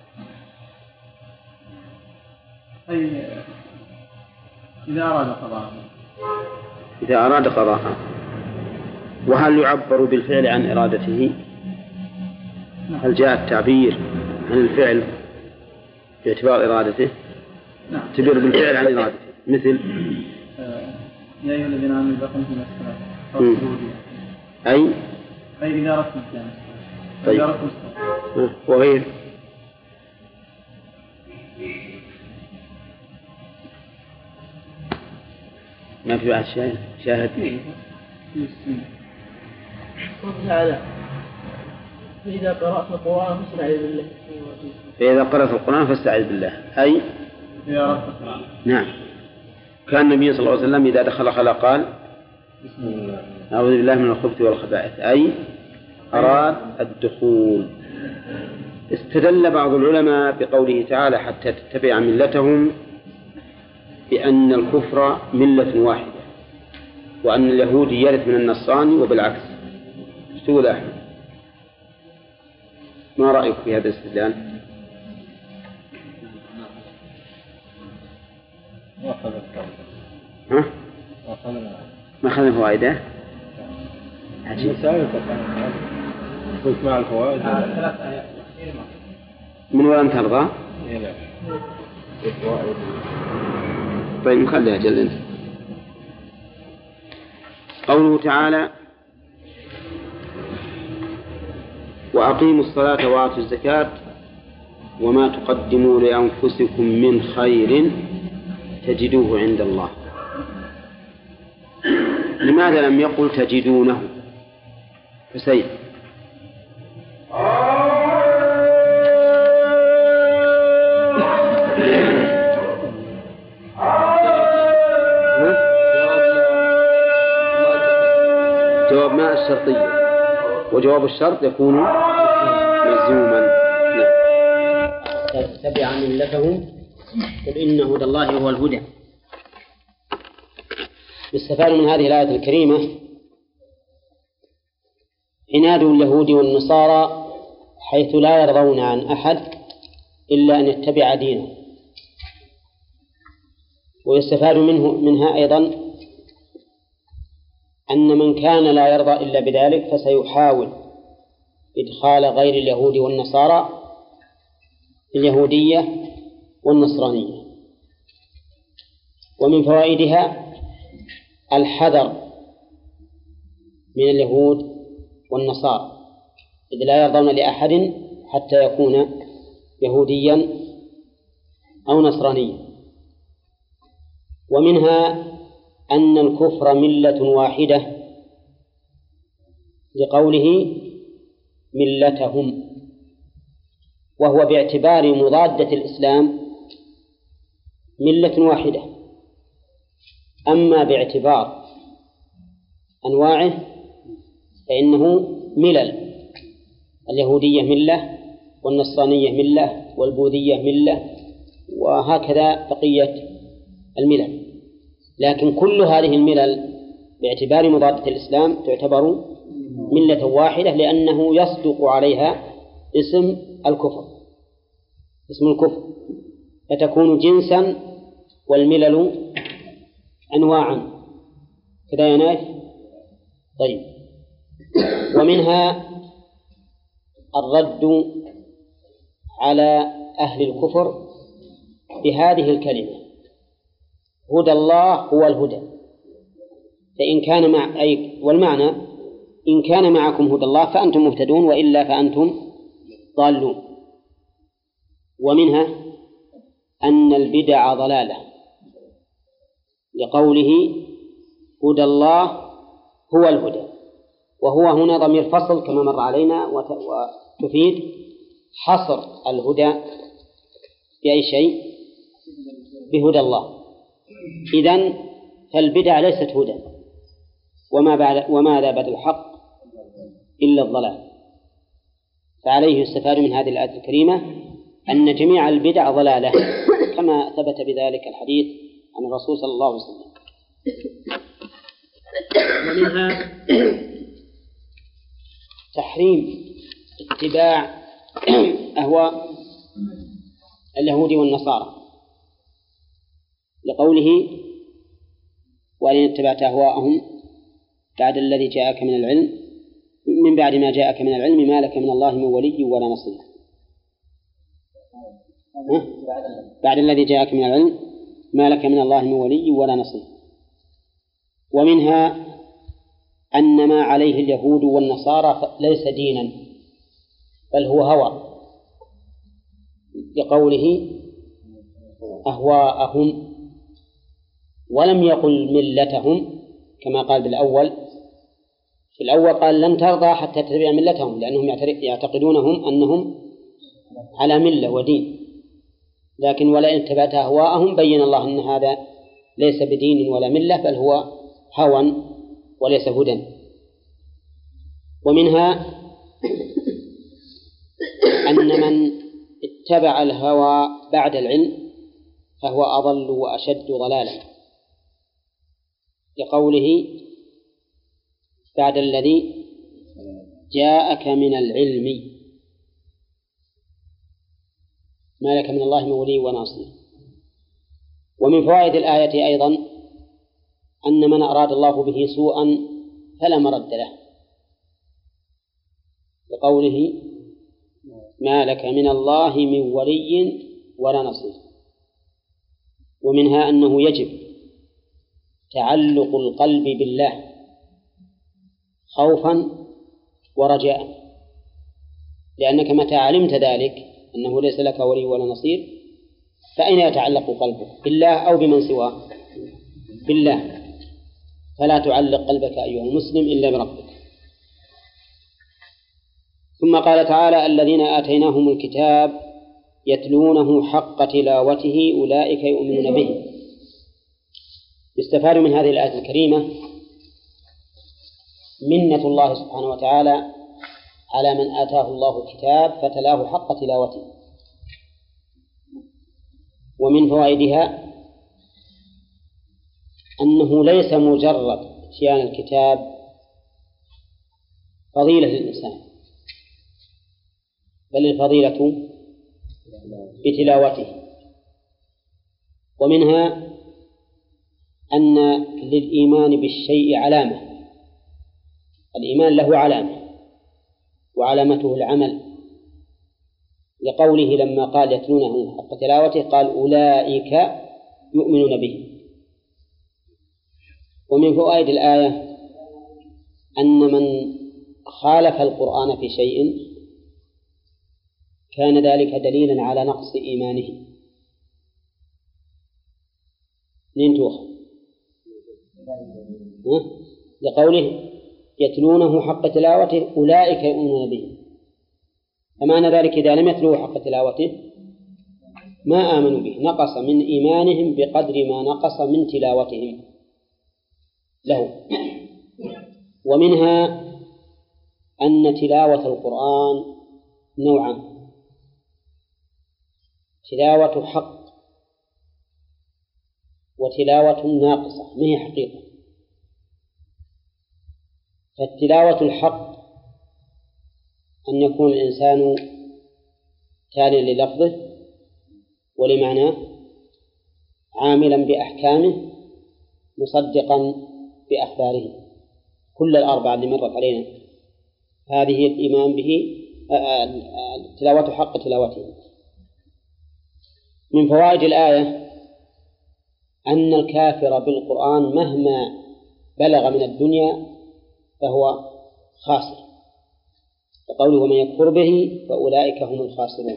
أي إذا أراد قضاء. إذا أراد قضاء. وهل يعبر بالفعل عن إرادته؟ هل جاء التعبير عن الفعل باعتبار إرادته؟ نعم. تعبير بالفعل عن إرادته مثل يا أيها الذين آمنوا إذا قمتم إلى الصلاة أي إذا أردتم القيام. طيب. إذا أردتم الصلاة. وغير ما في بعد شاهد. تعالى فإذا قرأت القرآن فاستعذ بالله. فإذا قرأت القرآن فاستعذ بالله أي نعم. كان النبي صلى الله عليه وسلم إذا دخل خلا قال أعوذ بالله من الخبث والخبائث أي أراد الدخول. استدل بعض العلماء بقوله تعالى حتى تتبع ملتهم بأن الكفر ملة واحدة وأن اليهود يرث من النصراني وبالعكس. تقول أحمد ما رأيك في هذا الاستدلال؟ ها؟ ما أخذنا فوائده؟ عجيب. مع الفوائد من ولن ترضى؟ طيب نخليها جل. قوله تعالى وأقيموا الصلاة وآتوا الزكاة وما تقدموا لأنفسكم من خير تجدوه عند الله. لماذا لم يقل تجدونه؟ حسين جواب ما الشرطية وجواب الشرط يكون ملزوما. تتبع ملتهم قل إن هدى الله هو الهدى. يستفاد من هذه الآية الكريمة عناد اليهود والنصارى حيث لا يرضون عن أحد إلا أن يتبع دينه. ويستفاد منها أيضا أن من كان لا يرضى إلا بذلك فسيحاول إدخال غير اليهود والنصارى في اليهودية والنصرانية. ومن فوائدها الحذر من اليهود والنصارى إذ لا يرضون لأحد حتى يكون يهوديا أو نصرانيا. ومنها أن الكفر ملة واحدة لقوله ملتهم، وهو باعتبار مضادة الإسلام ملة واحدة. أما باعتبار أنواعه فإنه ملل، اليهودية ملة والنصرانية ملة والبوذية ملة وهكذا بقية الملل. لكن كل هذه الملل باعتبار مضادة الإسلام تعتبر ملة واحدة لأنه يصدق عليها اسم الكفر، اسم الكفر، فتكون جنسا والملل أنواعا كذا يا نايف. طيب، ومنها الرد على أهل الكفر بهذه الكلمة هدى الله هو الهدى. فإن كان والمعنى إن كان معكم هدى الله فأنتم مهتدون وإلا فأنتم ضالون. ومنها أن البدع ضلالة لقوله هدى الله هو الهدى، وهو هنا ضمير فصل كما مر علينا وتفيد حصر الهدى بأي شيء؟ بهدى الله. إذن فالبدع ليست هدى، وماذا بعد الحق إلا الضلال. فعليه يستفاد من هذه الآية الكريمة أن جميع البدع ضلالة كما ثبت بذلك الحديث عن الرسول صلى الله عليه وسلم. ومنها تحريم اتباع أهواء اليهود والنصارى لقوله وإن اتبعت أهواءهم بعد الذي جاءك من العلم من بعد ما جاءك من العلم ما لك من الله من ولي ولا نصير. بعد الذي جاءك من العلم ما لك من الله من ولي ولا نصير. ومنها أن ما عليه اليهود والنصارى ليس دينا بل هو هوى لقوله أهواءهم، ولم يقل ملتهم كما قال بالأول في الأول قال لن ترضى حتى تتبع ملتهم، لأنهم يعتقدونهم أنهم على ملة ودين، لكن ولئن اتبعت أهواءهم بين الله أن هذا ليس بدين ولا ملة، بل هو هوى وليس هدى. ومنها أن من اتبع الهوى بعد العلم فهو أضل وأشد ضلالا، لقوله بعد الذي جاءك من العلم ما لك من الله من ولي وناصر. ومن فوائد الآية أيضا أن من أراد الله به سوءا فلا مرد له، لقوله ما لك من الله من ولي ولا نصير. ومنها أنه يجب تعلق القلب بالله خوفا ورجاء، لأنك متى علمت ذلك أنه ليس لك ولي ولا نصير فأين يتعلق قلبك؟ بالله أو بمن سواه؟ بالله. فلا تعلق قلبك أيها المسلم إلا بربك. ثم قال تعالى الذين آتيناهم الكتاب يتلونه حق تلاوته أولئك يؤمنون به. يستفاد من هذه الآية الكريمة منة الله سبحانه وتعالى على من آتاه الله الكتاب فتلاه حق تلاوته. ومن فوائدها أنه ليس مجرد إتيان الكتاب فضيلة للإنسان، بل الفضيلة بتلاوته. ومنها أن للإيمان بالشيء علامة، الإيمان له علامة وعلامته العمل، لقوله لما قال يتلونه حق تلاوته قال أولئك يؤمنون به. ومن فوائد الآية أن من خالف القرآن في شيء كان ذلك دليلا على نقص إيمانه. ننتوخ لقوله يتلونه حق تلاوته أولئك يؤمنون به، فمعنى ذلك إذا لم يتلوه حق تلاوته ما آمنوا به، نقص من إيمانهم بقدر ما نقص من تلاوتهم له. ومنها أن تلاوة القرآن نوعان: تلاوة حق وتلاوة ناقصة ما هي حقيقة. فالتلاوة الحق أن يكون الإنسان تاليا للفظه ولمعناه عاملا بأحكامه مصدقا بأخباره، كل الأربعة اللي مرت علينا هذه الإيمان به تلاوة حق تلاوته. من فوائد الآية أن الكافر بالقرآن مهما بلغ من الدنيا فهو خاسر، وقوله من يكفر به فأولئك هم الخاسرون.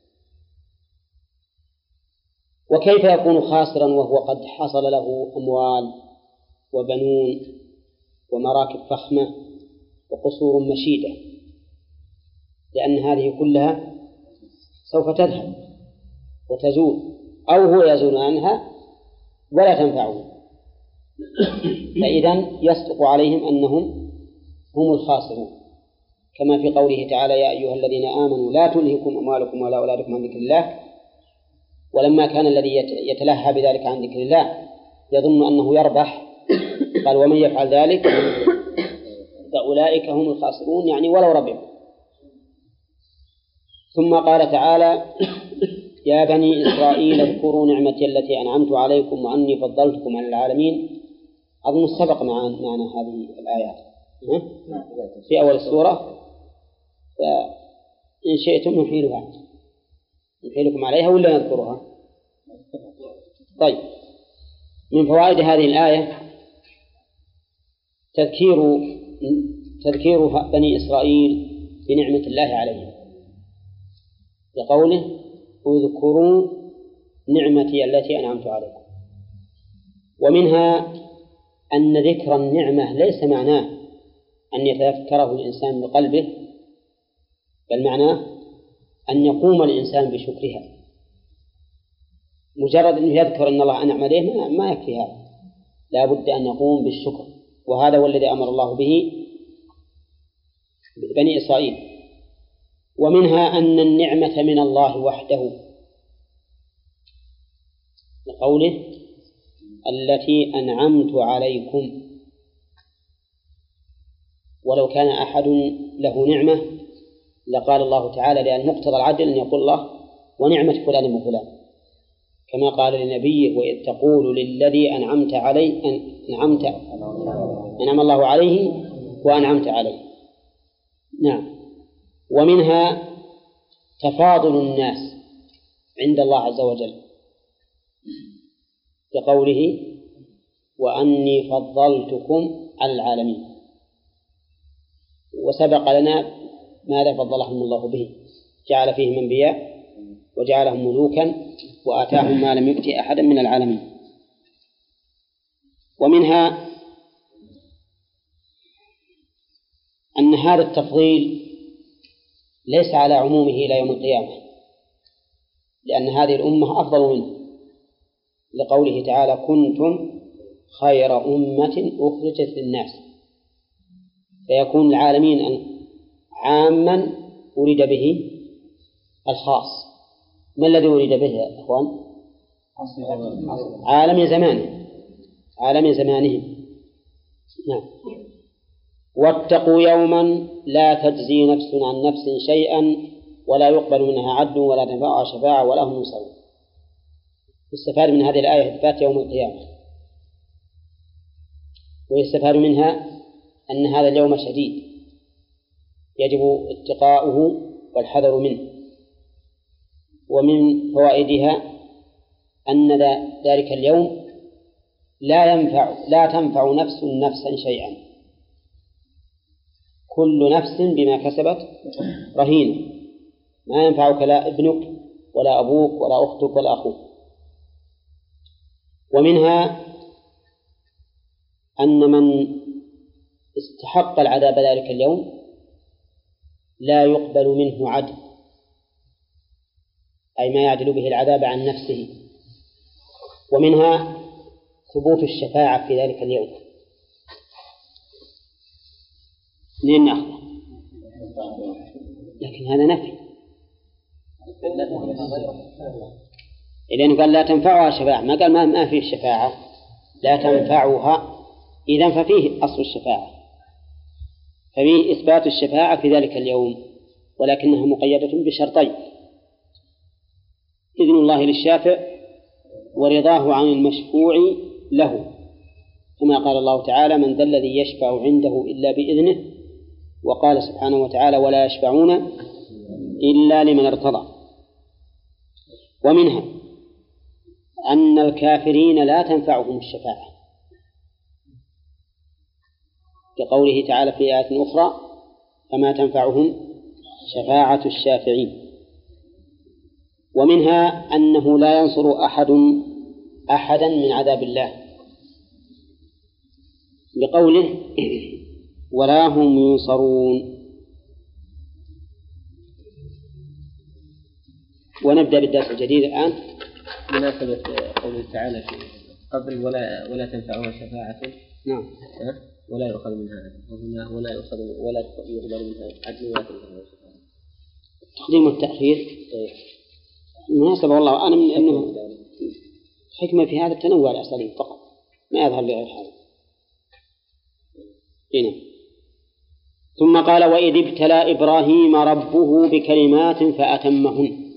وكيف يكون خاسرا وهو قد حصل له أموال وبنون ومراكب فخمة وقصور مشيدة؟ لأن هذه كلها سوف تذهب وتزول، أو هو يزول عنها ولا تنفعه، فإذن يصدق عليهم أنهم هم الخاسرون، كما في قوله تعالى يا أيها الذين آمنوا لا تلهكم أموالكم ولا أولادكم عن ذكر الله. ولما كان الذي يتلهى بذلك عن ذكر الله يظن أنه يربح قال ومن يفعل ذلك فأولئك هم الخاسرون، يعني ولو ربحوا. ثم قال تعالى يا بني إسرائيل اذكروا نعمتي التي أنعمت عليكم وأني فضلتكم على العالمين. أظن سبق معنا هذه الآيات في أول السورة، فإن شئتم نحيلكم عليها ولا نذكرها. طيب، من فوائد هذه الآية تذكير بني إسرائيل بنعمة الله عليهم، بقوله اذكروا نعمتي التي أنعمت عليكم. ومنها أن ذكر النعمة ليس معناه أن يتذكره الإنسان بقلبه، بل معناه أن يقوم الإنسان بشكرها. مجرد أنه يذكر أن الله أنعم عليه ما يكفي هذا، لا بد أن يقوم بالشكر، وهذا هو الذي أمر الله به بني إسرائيل. ومنها أن النعمة من الله وحده، لقوله التي أنعمت عليكم. ولو كان أحد له نعمة لقال الله تعالى، لأن مقتضى العدل أن يقول الله ونعمة فلان وفلان، كما قال لنبيه وإذ تقول للذي أنعمت عليه أنعم الله عليه وأنعمت عليه. نعم. ومنها تفاضل الناس عند الله عز وجل بقوله وأني فضلتكم على العالمين. وسبق لنا ماذا فضلهم الله به، جعل فيهم أنبياء وجعلهم ملوكا وآتاهم ما لم يؤت أحدا من العالمين. ومنها أن هذا التفضيل ليس على عمومه إلى يوم القيامة، لأن هذه الأمة أفضل منه، لقوله تعالى كنتم خير أمة أخرجت للناس، فيكون العالمين عاما أريد به الخاص. ما الذي أريد به يا أخوان؟ عالم زمانهم. نعم. واتقوا يوما لا تجزي نفس عن نفس شيئا ولا يقبل منها عدل ولا تنفعها شفاعة ولا هم ينصرون. يستفاد من هذه الآية إثبات يوم القيامة، ويستفاد منها أن هذا اليوم شديد يجب اتقاؤه والحذر منه. ومن فوائدها أن ذلك اليوم لا تنفع نفس نفسا شيئا، كل نفس بما كسبت رهينة، ما ينفعك لا ابنك ولا أبوك ولا أختك ولا أخوك. ومنها أن من استحق العذاب ذلك اليوم لا يقبل منه عدل، أي ما يعدل به العذاب عن نفسه. ومنها ثبوت الشفاعة في ذلك اليوم. منين نأخذ؟ لكن هذا نفي، إذن قال لا تنفعها شفاعة، ما قال ما فيه الشفاعة، لا تنفعها، إذن ففيه أصل الشفاعة، ففيه إثبات الشفاعة في ذلك اليوم، ولكنها مقيدة بشرطين: إذن الله للشافع ورضاه عن المشفوع له، كما قال الله تعالى من ذا الذي يشفع عنده إلا بإذنه، وقال سبحانه وتعالى ولا يشفعون إلا لمن ارتضى. ومنها أن الكافرين لا تنفعهم الشفاعة، كقوله تعالى في آية أخرى فما تنفعهم شفاعة الشافعين. ومنها أنه لا ينصر أحدا من عذاب الله، بقوله ولا هم ينصرون. ونبدأ بالدرس الجديد الآن. مناسبة قوله تعالى في قبل ولا تنفعها شفاعة. نعم. ولا يؤخذ منها عدل، ولا يؤخذ ولا يقبل منها عدل ولا تنفعها شفاعة. التقديم والتأخير مناسبة، والله أنا من أنه حكمة في هذا التنوع الأساليب فقط، ما يظهر لغير هذا. هنا ثم قال وإذ ابتلى إبراهيم ربه بكلمات فأتمهن.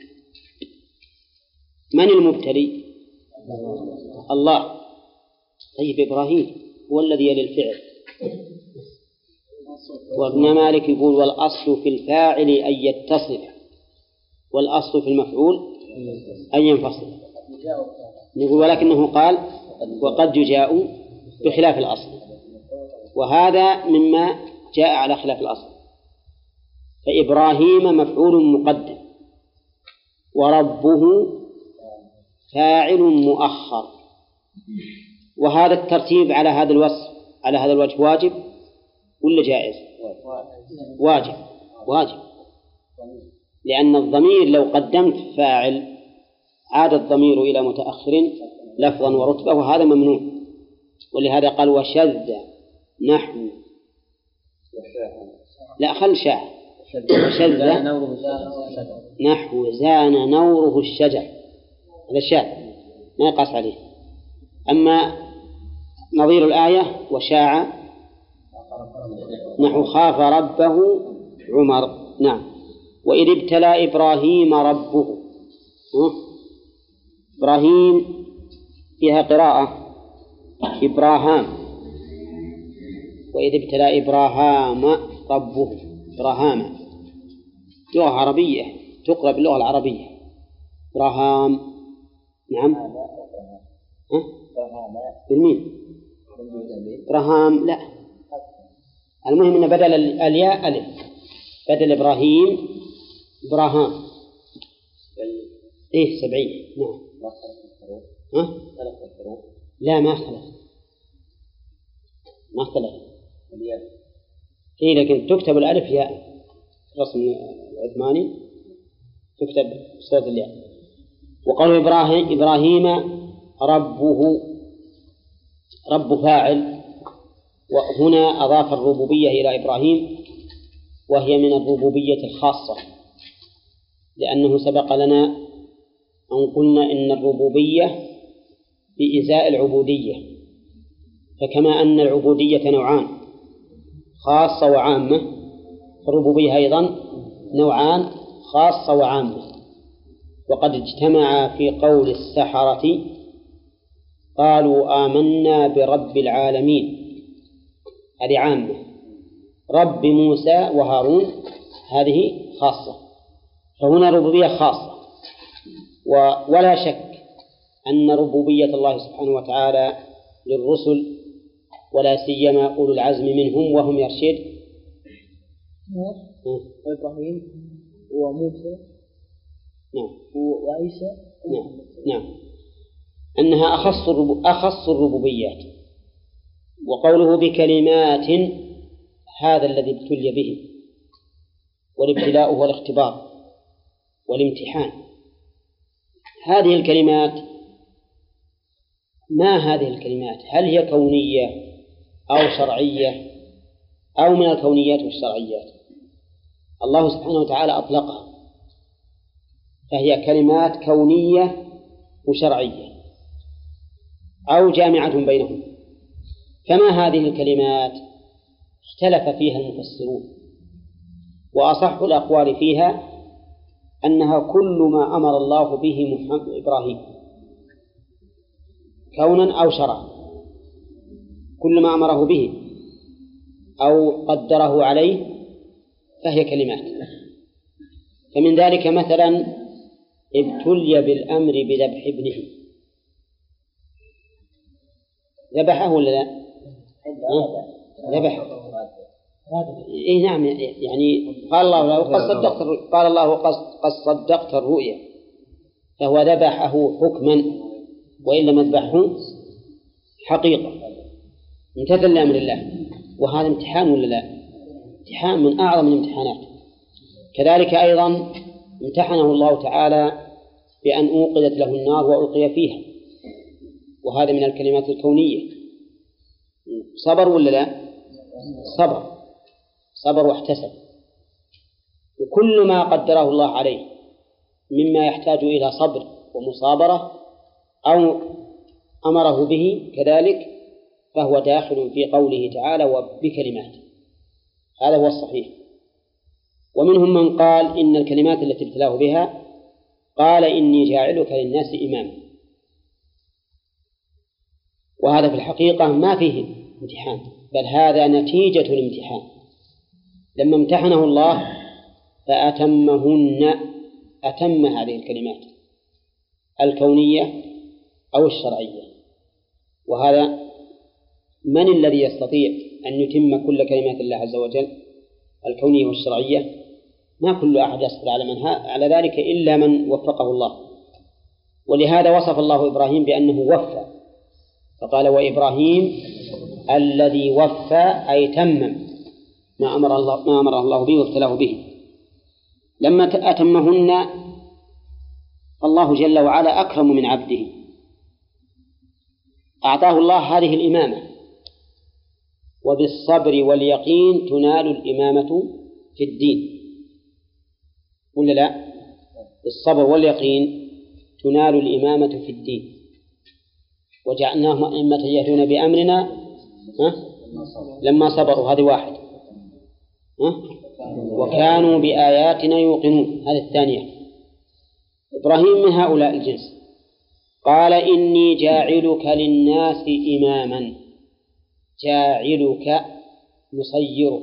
من المبتلي؟ الله. طيب إبراهيم هو الذي يلي الفعل، وابن مالك يقول والأصل في الفاعل أن يتصل، والأصل في المفعول أن ينفصل. يقول ولكنه قال وقد يجاء بخلاف الأصل، وهذا مما جاء على خلاف الأصل. فإبراهيم مفعول مقدم، وربه فاعل مؤخر، وهذا الترتيب على هذا الوصف على هذا الوجه واجب ولا جائز؟ واجب، لأن الضمير لو قدمت فاعل عاد الضمير إلى متأخر لفظا ورتبة، وهذا ممنوع. ولهذا قال وشذ نحو لا خل شاع وشذ نحو زان نوره الشجر، هذا الشاذ ما يقاس عليه. أما نظير الآية وشاع نحو خاف ربه عمر. نعم. وإذ ابتلى إبراهيم ربه، إبراهيم فيها قراءة إبراهام، وإذ ابتلى إبراهام ربه، إبراهام لغة عربية تقرأ باللغة العربية إبراهام. نعم. بالمين؟ إبراهام لا، المهم أن بدل الياء ألف، بدل إبراهيم إبراهام. إيه 70. نعم. لا ما اختلف إيه، لكن تكتب الألف ياء، رسم العثماني تكتب صوت الياء. وقالوا إبراهيم ربه، رب فاعل، وهنا أضاف الربوبية إلى إبراهيم، وهي من الربوبية الخاصة، لأنه سبق لنا أن قلنا إن الربوبية بإزاء العبودية، فكما أن العبودية نوعان خاصة وعامة، فالربوبية أيضا نوعان خاصة وعامة. وقد اجتمع في قول السحرة قالوا آمنا برب العالمين، هذه عامة. رب موسى وهارون هذه خاصة، فهنا ربوبية خاصة. ولا شك أن ربوبية الله سبحانه وتعالى للرسل، ولا سيما أولو العزم منهم وهم يرشد إبراهيم وموسى وعيسى. نعم. أنها أخص الربوبيات. وقوله بكلمات هذا الذي ابتلي به، والابتلاء هو الاختبار والامتحان. هذه الكلمات، ما هذه الكلمات؟ هل هي كونية أو شرعية أو من الكونيات والشرعيات؟ الله سبحانه وتعالى أطلقها، فهي كلمات كونية وشرعية أو جامعة بينهم. فما هذه الكلمات؟ اختلف فيها المفسرون، وأصح الأقوال فيها أنها كل ما أمر الله به إبراهيم كونا أو شرعا، كل ما أمره به أو قدره عليه فهي كلمات. فمن ذلك مثلا ابتلي بالأمر بذبح ابنه، ذبحه ولا لا؟ ذبحه. إيه نعم، يعني قال الله له قد صدقت الرؤيا، فهو ذبحه حكما وإن لم يذبحه حقيقة، امتثل لأمر الله. وهذا امتحان ولا لا؟ امتحان من أعظم الامتحانات. كذلك أيضا امتحنه الله تعالى بأن أوقدت له النار وألقي فيها، وهذا من الكلمات الكونية. صبر ولا لا؟ صبر واحتسب. وكل ما قدره الله عليه مما يحتاج إلى صبر ومصابرة أو أمره به كذلك فهو داخل في قوله تعالى وبكلمات. هذا هو الصحيح. ومنهم من قال إن الكلمات التي ابتلاه بها قال إني جاعلك للناس إماما، وهذا في الحقيقة ما فيه امتحان، بل هذا نتيجة الامتحان. لما امتحنه الله فأتمهن، أتم هذه الكلمات الكونية أو الشرعية. وهذا من الذي يستطيع أن يتم كل كلمات الله عز وجل الكونية والشرعية؟ ما كل أحد يصبر على ذلك إلا من وفقه الله. ولهذا وصف الله إبراهيم بأنه وفى، فقال وإبراهيم الذي وفى أي تمم ما أمر الله به وابتلاه به. لما أتمهن الله جل وعلا أكرم من عبده، أعطاه الله هذه الإمامة، وبالصبر واليقين تنال الإمامة في الدين، ولا لا؟ بالصبر واليقين تنال الإمامة في الدين. وجعلناهم أئمة يهدون بأمرنا لما صبروا، هذه واحد، وكانوا بآياتنا يوقنون، هذه الثانية. إبراهيم من هؤلاء الجنس. قال إني جاعلك للناس إماما، جاعلك مصيرك،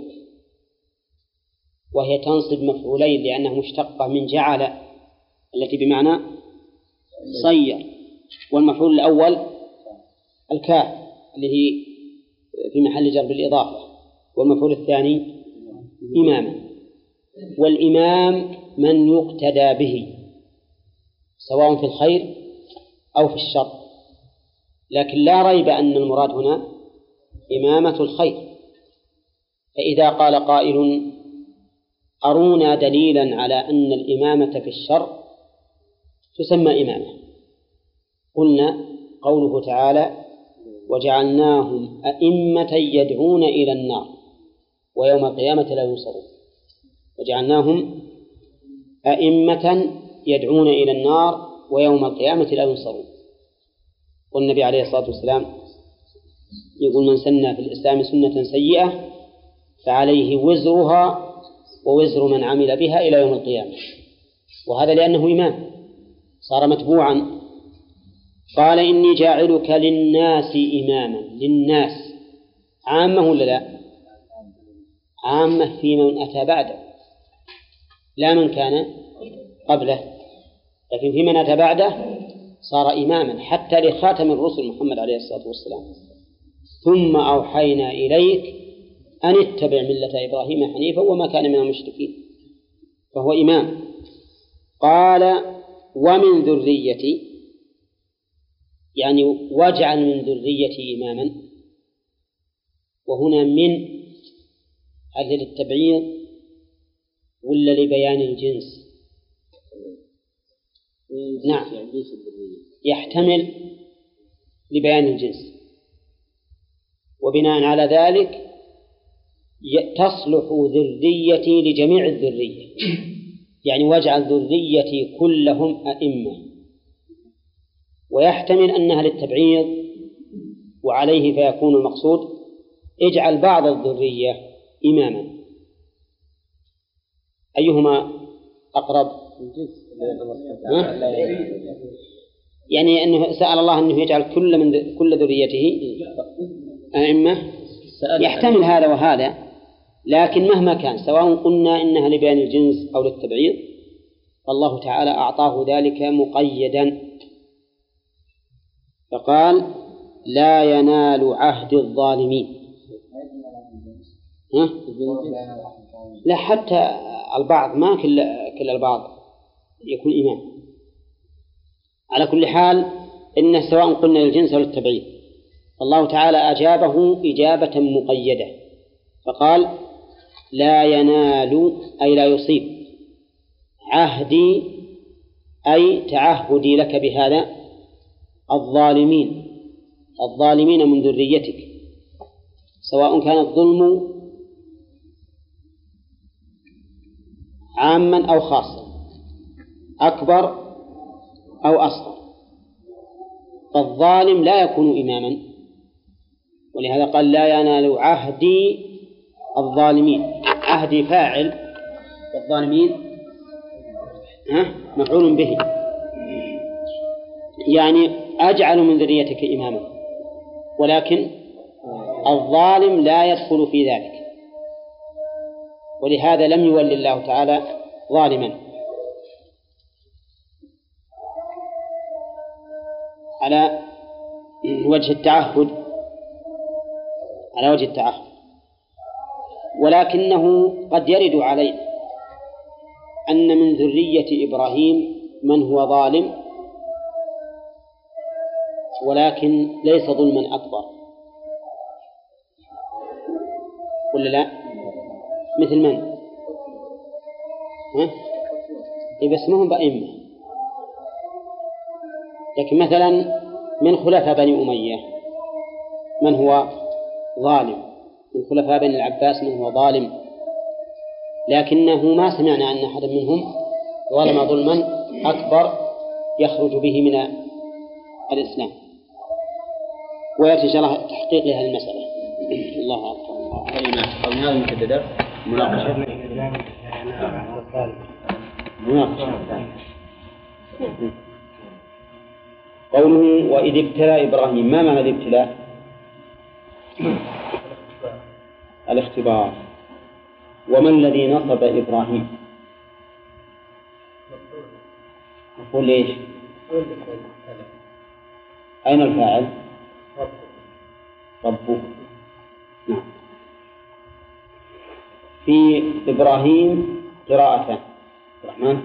وهي تنصب مفعولين لأنها مشتقة من جعل التي بمعنى صير، والمفعول الأول الكاف اللي هي في محل جر بالإضافة، والمفعول الثاني إماما. والإمام من يقتدى به سواء في الخير أو في الشر، لكن لا ريب أن المراد هنا إمامة الخير. فإذا قال قائل أرونا دليلا على أن الإمامة في الشر تسمى إمامة، قلنا قوله تعالى وجعلناهم أئمة يدعون إلى النار ويوم القيامة لا ينصرون. وجعلناهم أئمة يدعون إلى النار ويوم القيامة لا ينصرون. والنبي عليه الصلاة والسلام يقول من سن في الإسلام سنة سيئة فعليه وزرها ووزر من عمل بها إلى يوم القيامة، وهذا لأنه إمام صار متبوعا. قال إني جاعلك للناس إماما، للناس عامة ولا لا؟ عامة في من أتى بعده، لا من كان قبله، لكن في من أتى بعده صار إماما حتى لخاتم الرسل محمد عليه الصلاة والسلام. ثم أوحينا إليك أن اتبع ملة إبراهيم حنيفا وما كان من المشركين، فهو إمام. قال ومن ذريتي، يعني واجعل من ذريتي إماما، وهنا من هل للتبعيض ولا لبيان الجنس؟ نعم، يحتمل لبيان الجنس، وبناء على ذلك تصلح ذريتي لجميع الذرية، يعني واجعل ذريتي كلهم أئمة. ويحتمل أنها للتبعيض، وعليه فيكون المقصود اجعل بعض الذرية إماما. أيهما أقرب؟ يعني أنه سأل الله أنه يجعل كل ذريته أئمة، يحتمل هذا وهذا، لكن مهما كان سواء قلنا إنها لبيان الجنس أو للتبعيض فالله تعالى أعطاه ذلك مقيدا، فقال لا ينال عهد الظالمين. لا، حتى البعض، ما كل البعض يكون إمام. على كل حال إن سواء قلنا للجنس أو للتبعيض الله تعالى أجابه إجابة مقيدة، فقال لا ينال أي لا يصيب، عهدي أي تعهدي لك بهذا الظالمين من ذريتك، سواء كان الظلم عاما أو خاصا، أكبر أو أصغر، فالظالم لا يكون إماما، ولهذا قال لا ينال عهدي الظالمين. عهدي فاعل، والظالمين مفعول به، يعني أجعل من ذريتك إماما، ولكن الظالم لا يدخل في ذلك، ولهذا لم يولي الله تعالى ظالما. على وجه التعهد، ولكنه قد يرد علينا أن من ذرية إبراهيم من هو ظالم، ولكن ليس ظلما أكبر، ولا لا؟ مثل من؟ ها؟ إيه بس ما هم بأئمة، لكن مثلا من خلفاء بني أمية من هو ظالم، من خلفاء بني العباس من هو ظالم، لكنه ما سمعنا أن أحد منهم ظلم ظلما أكبر يخرج به من الإسلام. ويأتي إن شاء الله تحقيق لهذه المسألة. الله أكبر. هذه المحددات مناقشة. قوله وإذ ابتلى إبراهيم، ما معنى الابتلاء؟ الاختبار. وما الذي نصب إبراهيم؟ نقول ليش؟ أين الفاعل؟ ربه. نعم. في إبراهيم قراءتان. الرحمن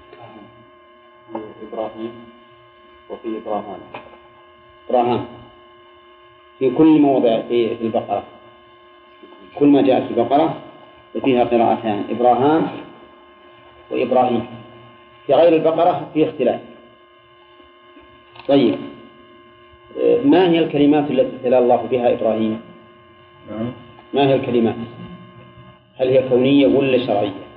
إبراهيم وفي إبراهام. إبراهام في كل موضع في البقرة، كل ما جاء في البقرة فيها قراءتان، إبراهام وإبراهيم. في غير البقرة في اختلاف. طيب، ما هي الكلمات التي ابتلى الله بها إبراهيم؟ ما هي الكلمات؟ هل هي كونية ولا شرعية؟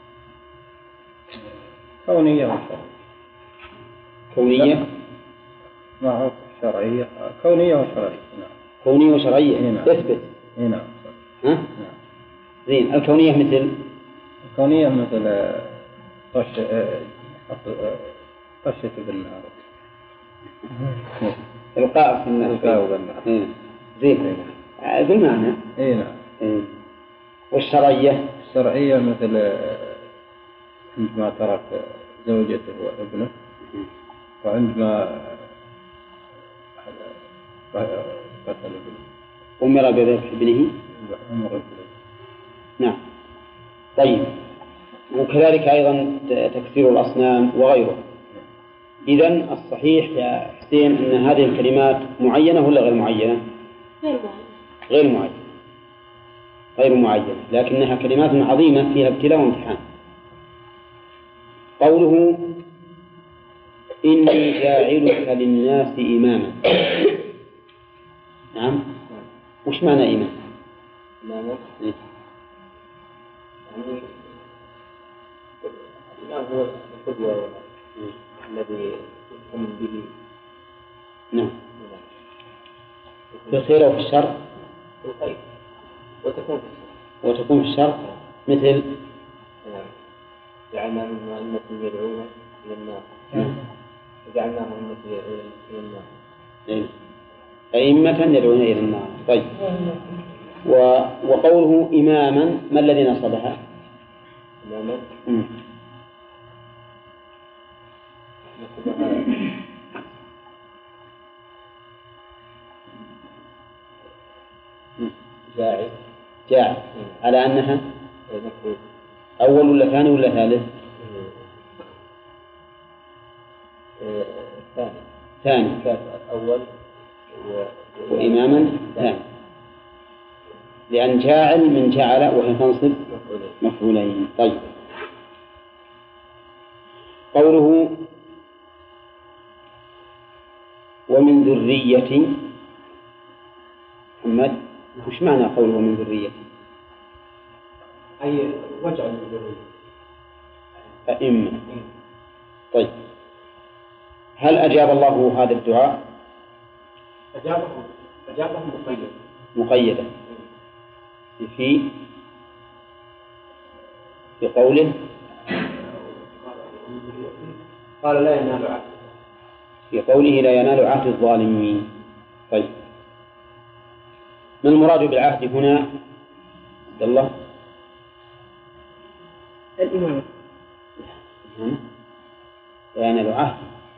كونية وشرعية. كونية؟ ما هو شرعية، كونية وشرعية. نعم. كونية وشرعية. نعم. اثبت. نعم. ها؟ نعم. زين. الكونية مثل؟ الكونية مثل طشة بالنار، إلقاء في النار. إلقاء بالنار. زين. بالمعنى. إيه نعم. والشرعية؟ الشرعية مثل عندما ترك زوجته وابنه، وعندما قتل ابنه أمر بذبح ابنه. نعم. طيب، وكذلك أيضا تكسير الأصنام وغيره. إذن الصحيح يا حسين أن هذه الكلمات معينة ولا غير معينة؟ غير معينة. غير معينة، لكنها كلمات عظيمة فيها ابتلاء وامتحان. قوله إني جاعلك للناس إماما. نعم. وش معنى إمام؟ إمام يعني الإمام هو القدوة الذي يقوم به. نعم. في الخير وفي الشر. في الخير وتكون في الشر. وتكون في الشر مثل جعلناهم أئمة يدعون إلى النار. وجعلناهم أئمة يدعون إلى النار. أئمة يدعون إلى النار. طيب، وقوله إماما ما الذي نصبها؟ إماما جاعل على أنها أول ولا ثاني ولا ثالث؟ ثاني. أول وإماما ثاني، لأن جاعل من جعل وهي تنصب مفعولين. طيب، قوله ومن ذرية محمد، وش معنى قوله من ذرية؟ أي وجع من ذرية أئمة. طيب، هل أجاب الله هذا الدعاء؟ أجابه مقيدة في قوله قال لا ينال عهد. في قوله لا ينال عهد الظالمين. طيب، ما المراد بالعهد هنا عبد الله؟ الإمامة. لا ينال عهد.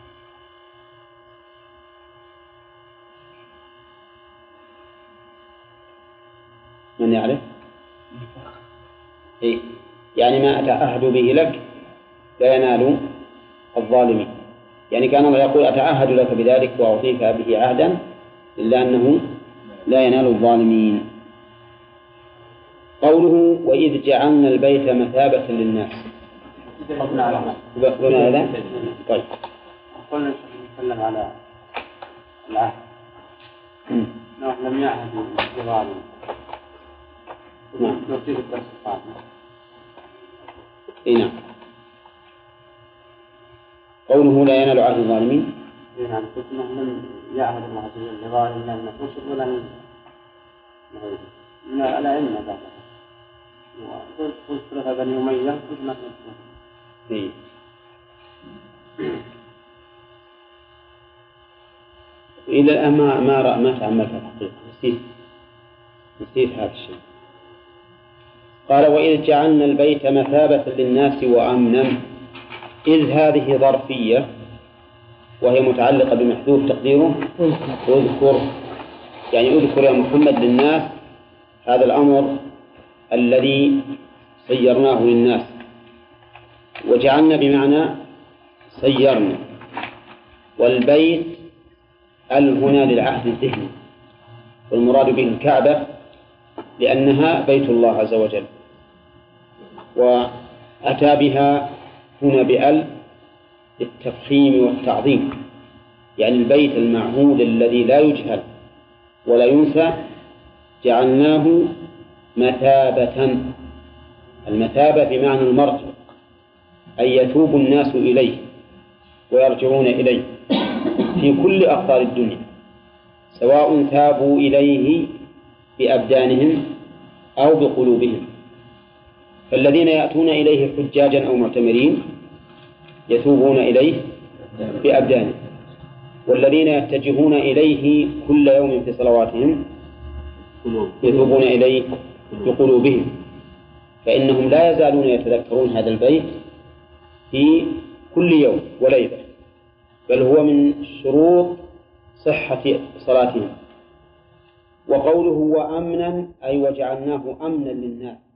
من يعرف؟ إيه؟ يعني ما أتعهد به لك لا ينال الظالمين، يعني كان الله يقول أتعهد لك بذلك وأعطيك به عهدا إلا أنه لا ينال الظالمين. قوله وإذ جعلنا البيت مثابة للناس قلنا على قلنا هذا. طيب قلنا نتكلم على العهد نوح لم يعهد بالجوار نعم نرتيب الدرس القادم. نعم. قوله لا ينال عهد الظالمين نعم قلت انه لم يعهد الله عز وجل لظالم لا من نفسه ولا من الأئمة بعد. وقلت ثلاثة بني أمية قلت ما إيه. إلى الآن ما تعملت الحقيقة، نسيت هذا الشيء. قال وإذ جعلنا البيت مثابة للناس وأمنا، إذ هذه ظرفية وهي متعلقة بمحذوف تقديره اذكر، يعني اذكر يا محمد للناس هذا الأمر الذي سيرناه للناس. وجعلنا بمعنى سيرنا، والبيت هنا للعهد الذهني، والمراد به الكعبة لأنها بيت الله عز وجل، وأتى بها هنا بأل للتفخيم والتعظيم، يعني البيت المعهود الذي لا يجهل ولا ينسى جعلناه مثابة. المثابة بمعنى المرجع، أي يتوب الناس إليه ويرجعون إليه في كل أقطار الدنيا، سواء تابوا إليه بأبدانهم أو بقلوبهم. فالذين يأتون إليه حجاجا أو معتمرين يتوبون إليه بأبدانهم، والذين يتجهون إليه كل يوم في صلواتهم يتوبون إليه بقلوبهم، فإنهم لا يزالون يتذكرون هذا البيت في كل يوم وليلة، بل هو من شروط صحة صلاتهم. وقوله وأمنا أي وجعلناه أمنا للناس،